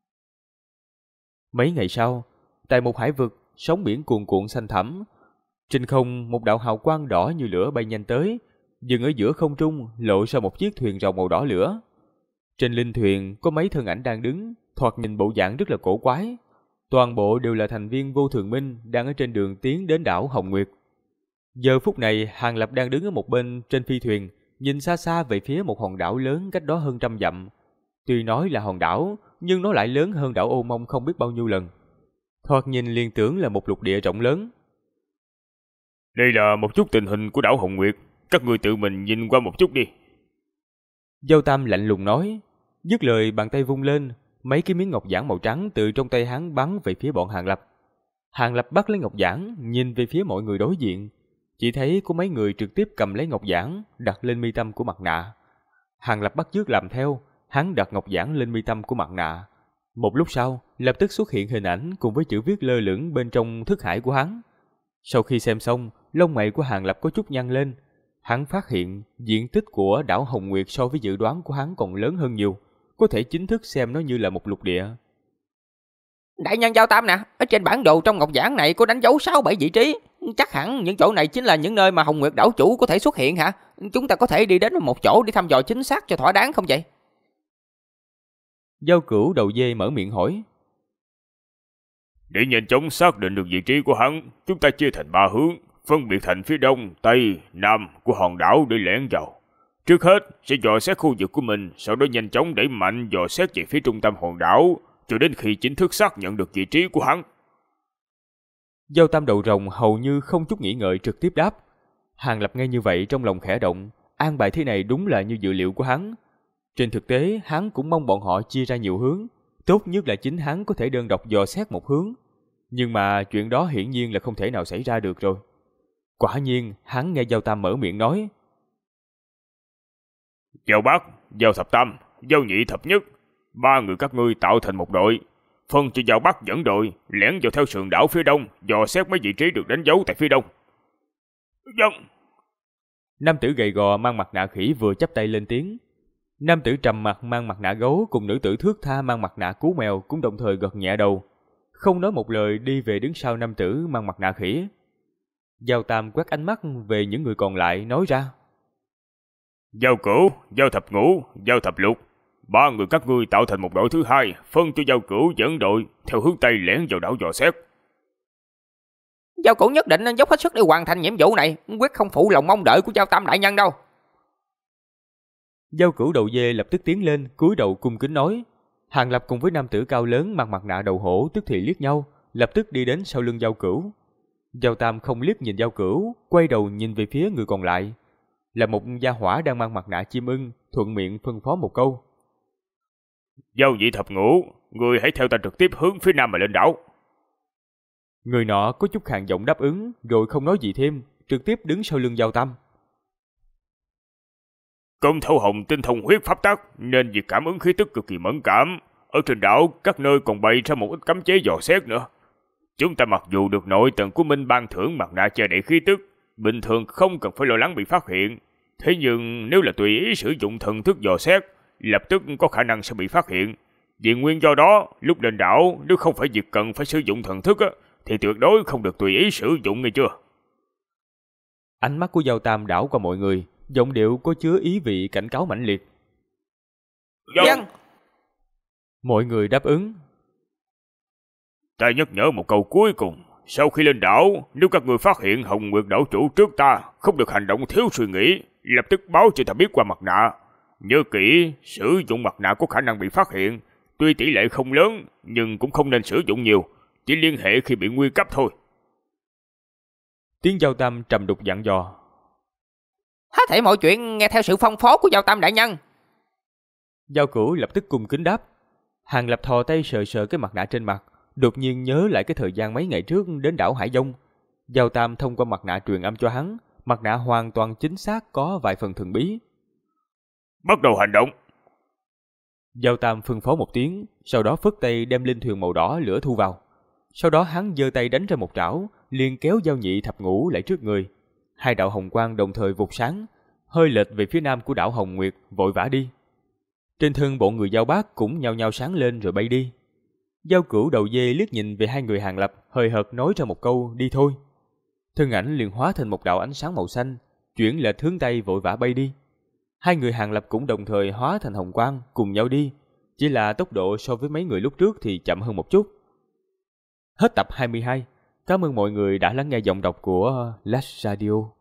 Mấy ngày sau, tại một hải vực, sóng biển cuồn cuộn xanh thẳm. Trên không, một đạo hào quang đỏ như lửa bay nhanh tới, dừng ở giữa không trung, lộ ra một chiếc thuyền rồng màu đỏ lửa. Trên linh thuyền có mấy thân ảnh đang đứng, thoạt nhìn bộ dạng rất là cổ quái. Toàn bộ đều là thành viên Vô Thường Minh đang ở trên đường tiến đến đảo Hồng Nguyệt. Giờ phút này, Hàng Lập đang đứng ở một bên trên phi thuyền, nhìn xa xa về phía một hòn đảo lớn cách đó hơn 100 dặm. Tuy nói là hòn đảo, nhưng nó lại lớn hơn đảo Ô Mông không biết bao nhiêu lần. Thoạt nhìn liền tưởng là một lục địa rộng lớn.
Đây là một chút tình hình của đảo Hồng Nguyệt, các người tự mình nhìn qua một chút đi.
Giao Tam lạnh lùng nói, dứt lời bàn tay vung lên, mấy cái miếng ngọc giản màu trắng từ trong tay hắn bắn về phía bọn Hàng Lập. Hàng Lập bắt lấy ngọc giản, nhìn về phía mọi người đối diện, chỉ thấy có mấy người trực tiếp cầm lấy ngọc giản đặt lên mi tâm của mặt nạ. Hàng Lập bắt chước làm theo, hắn đặt ngọc giản lên mi tâm của mặt nạ. Một lúc sau, lập tức xuất hiện hình ảnh cùng với chữ viết lơ lửng bên trong thức hải của hắn. Sau khi xem xong, lông mày của Hàng Lập có chút nhăn lên. Hắn phát hiện diện tích của đảo Hồng Nguyệt so với dự đoán của hắn còn lớn hơn nhiều, có thể chính thức xem nó như là một lục địa.
Đại nhân Giao Tam nè, ở trên bản đồ trong ngọc giản này có đánh dấu 6-7 vị trí. Chắc hẳn những chỗ này chính là những nơi mà Hồng Nguyệt đảo chủ có thể xuất hiện hả? Chúng ta có thể đi đến một chỗ để thăm dò chính xác cho thỏa đáng không vậy?
Giao Cửu đầu dê mở miệng hỏi.
Để nhanh chóng xác định được vị trí của hắn, chúng ta chia thành 3 hướng, phân biệt thành phía đông, tây, nam của hòn đảo để lẻn vào. Trước hết sẽ dò xét khu vực của mình, sau đó nhanh chóng đẩy mạnh dò xét về phía trung tâm hòn đảo, cho đến khi chính thức xác nhận được vị trí của hắn.
Giao Tam đầu rồng hầu như không chút nghĩ ngợi trực tiếp đáp. Hàng Lập nghe như vậy trong lòng khẽ động, an bài thế này đúng là như dự liệu của hắn. Trên thực tế, hắn cũng mong bọn họ chia ra nhiều hướng, tốt nhất là chính hắn có thể đơn độc dò xét một hướng. Nhưng mà chuyện đó hiển nhiên là không thể nào xảy ra được rồi. Quả nhiên, hắn nghe Giao Tam mở miệng nói.
Giao Bắc, Giao Thập Tam, Giao Nhị Thập Nhất, 3 người các ngươi tạo thành một đội. Phân cho Giao Bắc dẫn đội, lẻn vào theo sườn đảo phía đông, dò xét mấy vị trí được đánh dấu tại phía đông. Vâng.
Nam tử gầy gò mang mặt nạ khỉ vừa chắp tay lên tiếng. Nam tử trầm mặt mang mặt nạ gấu cùng nữ tử thước tha mang mặt nạ cú mèo cũng đồng thời gật nhẹ đầu, không nói một lời đi về đứng sau nam tử mang mặt nạ khỉ. Giao Tam quét ánh mắt về những người còn lại nói ra.
Giao Cửu, Giao Thập Ngũ, Giao Thập Lục, 3 người các ngươi tạo thành một đội thứ hai, phân cho Giao Cửu dẫn đội theo hướng tây lẻn vào đảo dò xét.
Giao Cửu nhất định dốc hết sức để hoàn thành nhiệm vụ này, quyết không phụ lòng mong đợi của Giao Tam đại nhân đâu.
Giao Cửu đầu dê lập tức tiến lên, cúi đầu cung kính nói. Hàng Lập cùng với nam tử cao lớn mang mặt nạ đầu hổ tức thì liếc nhau, lập tức đi đến sau lưng Giao Cửu. Giao Tam không liếc nhìn Giao Cửu, quay đầu nhìn về phía người còn lại, là một gia hỏa đang mang mặt nạ chim ưng, thuận miệng phân phó một câu.
Giao Nhị Thập Ngũ, người hãy theo ta trực tiếp hướng phía nam mà lên đảo.
Người nọ có chút khàn giọng đáp ứng, rồi không nói gì thêm, trực tiếp đứng sau lưng Giao Tam.
Công Thâu Hồng tinh thông huyết pháp tắc, nên việc cảm ứng khí tức cực kỳ mẫn cảm. Ở trên đảo, các nơi còn bày ra một ít cấm chế dò xét nữa. Chúng ta mặc dù được nội tầng của Minh ban thưởng mặt nạ che đậy khí tức, bình thường không cần phải lo lắng bị phát hiện. Thế nhưng nếu là tùy ý sử dụng thần thức dò xét, lập tức có khả năng sẽ bị phát hiện. Vì nguyên do đó, lúc lên đảo, nếu không phải việc cần phải sử dụng thần thức, thì tuyệt đối không được tùy ý sử dụng, nghe chưa?
Ánh mắt của Giao Tam đảo qua mọi người, giọng điệu có chứa ý vị cảnh cáo mãnh liệt.
Vâng.
Mọi người đáp ứng.
Ta nhắc nhở một câu cuối cùng. Sau khi lên đảo, nếu các người phát hiện Hồng Nguyệt đảo chủ trước ta, không được hành động thiếu suy nghĩ, lập tức báo cho ta biết qua mặt nạ. Nhớ kỹ, sử dụng mặt nạ có khả năng bị phát hiện. Tuy tỷ lệ không lớn, nhưng cũng không nên sử dụng nhiều. Chỉ liên hệ khi bị nguy cấp thôi.
Tiếng Giao Tam trầm đục dặn dò.
Hết thảy mọi chuyện nghe theo sự phân phó của Giao Tam đại nhân.
Giao Cửu lập tức cung kính đáp. Hàng Lập thò tay sờ sờ cái mặt nạ trên mặt, đột nhiên nhớ lại cái thời gian mấy ngày trước đến đảo Hải Dông. Giao Tam thông qua mặt nạ truyền âm cho hắn, mặt nạ hoàn toàn chính xác có vài phần thần bí.
Bắt đầu hành động.
Giao Tam phân phó một tiếng, sau đó phất tay đem linh thuyền màu đỏ lửa thu vào. Sau đó hắn giơ tay đánh ra một trảo, liền kéo Giao Nhị Thập Ngũ lại trước người. Hai đạo hồng quang đồng thời vụt sáng, hơi lệch về phía nam của đảo Hồng Nguyệt, vội vã đi. Trên thân bọn người Giao Bác cũng nhao nhao sáng lên rồi bay đi. Giao Cửu đầu dê liếc nhìn về hai người Hàng Lập, hời hợt nói ra một câu đi thôi. Thân ảnh liền hóa thành một đạo ánh sáng màu xanh, chuyển lệch hướng tây vội vã bay đi. Hai người Hàng Lập cũng đồng thời hóa thành hồng quang cùng nhau đi, chỉ là tốc độ so với mấy người lúc trước thì chậm hơn một chút. Hết tập 22. Cảm ơn mọi người đã lắng nghe giọng đọc của Last Radio.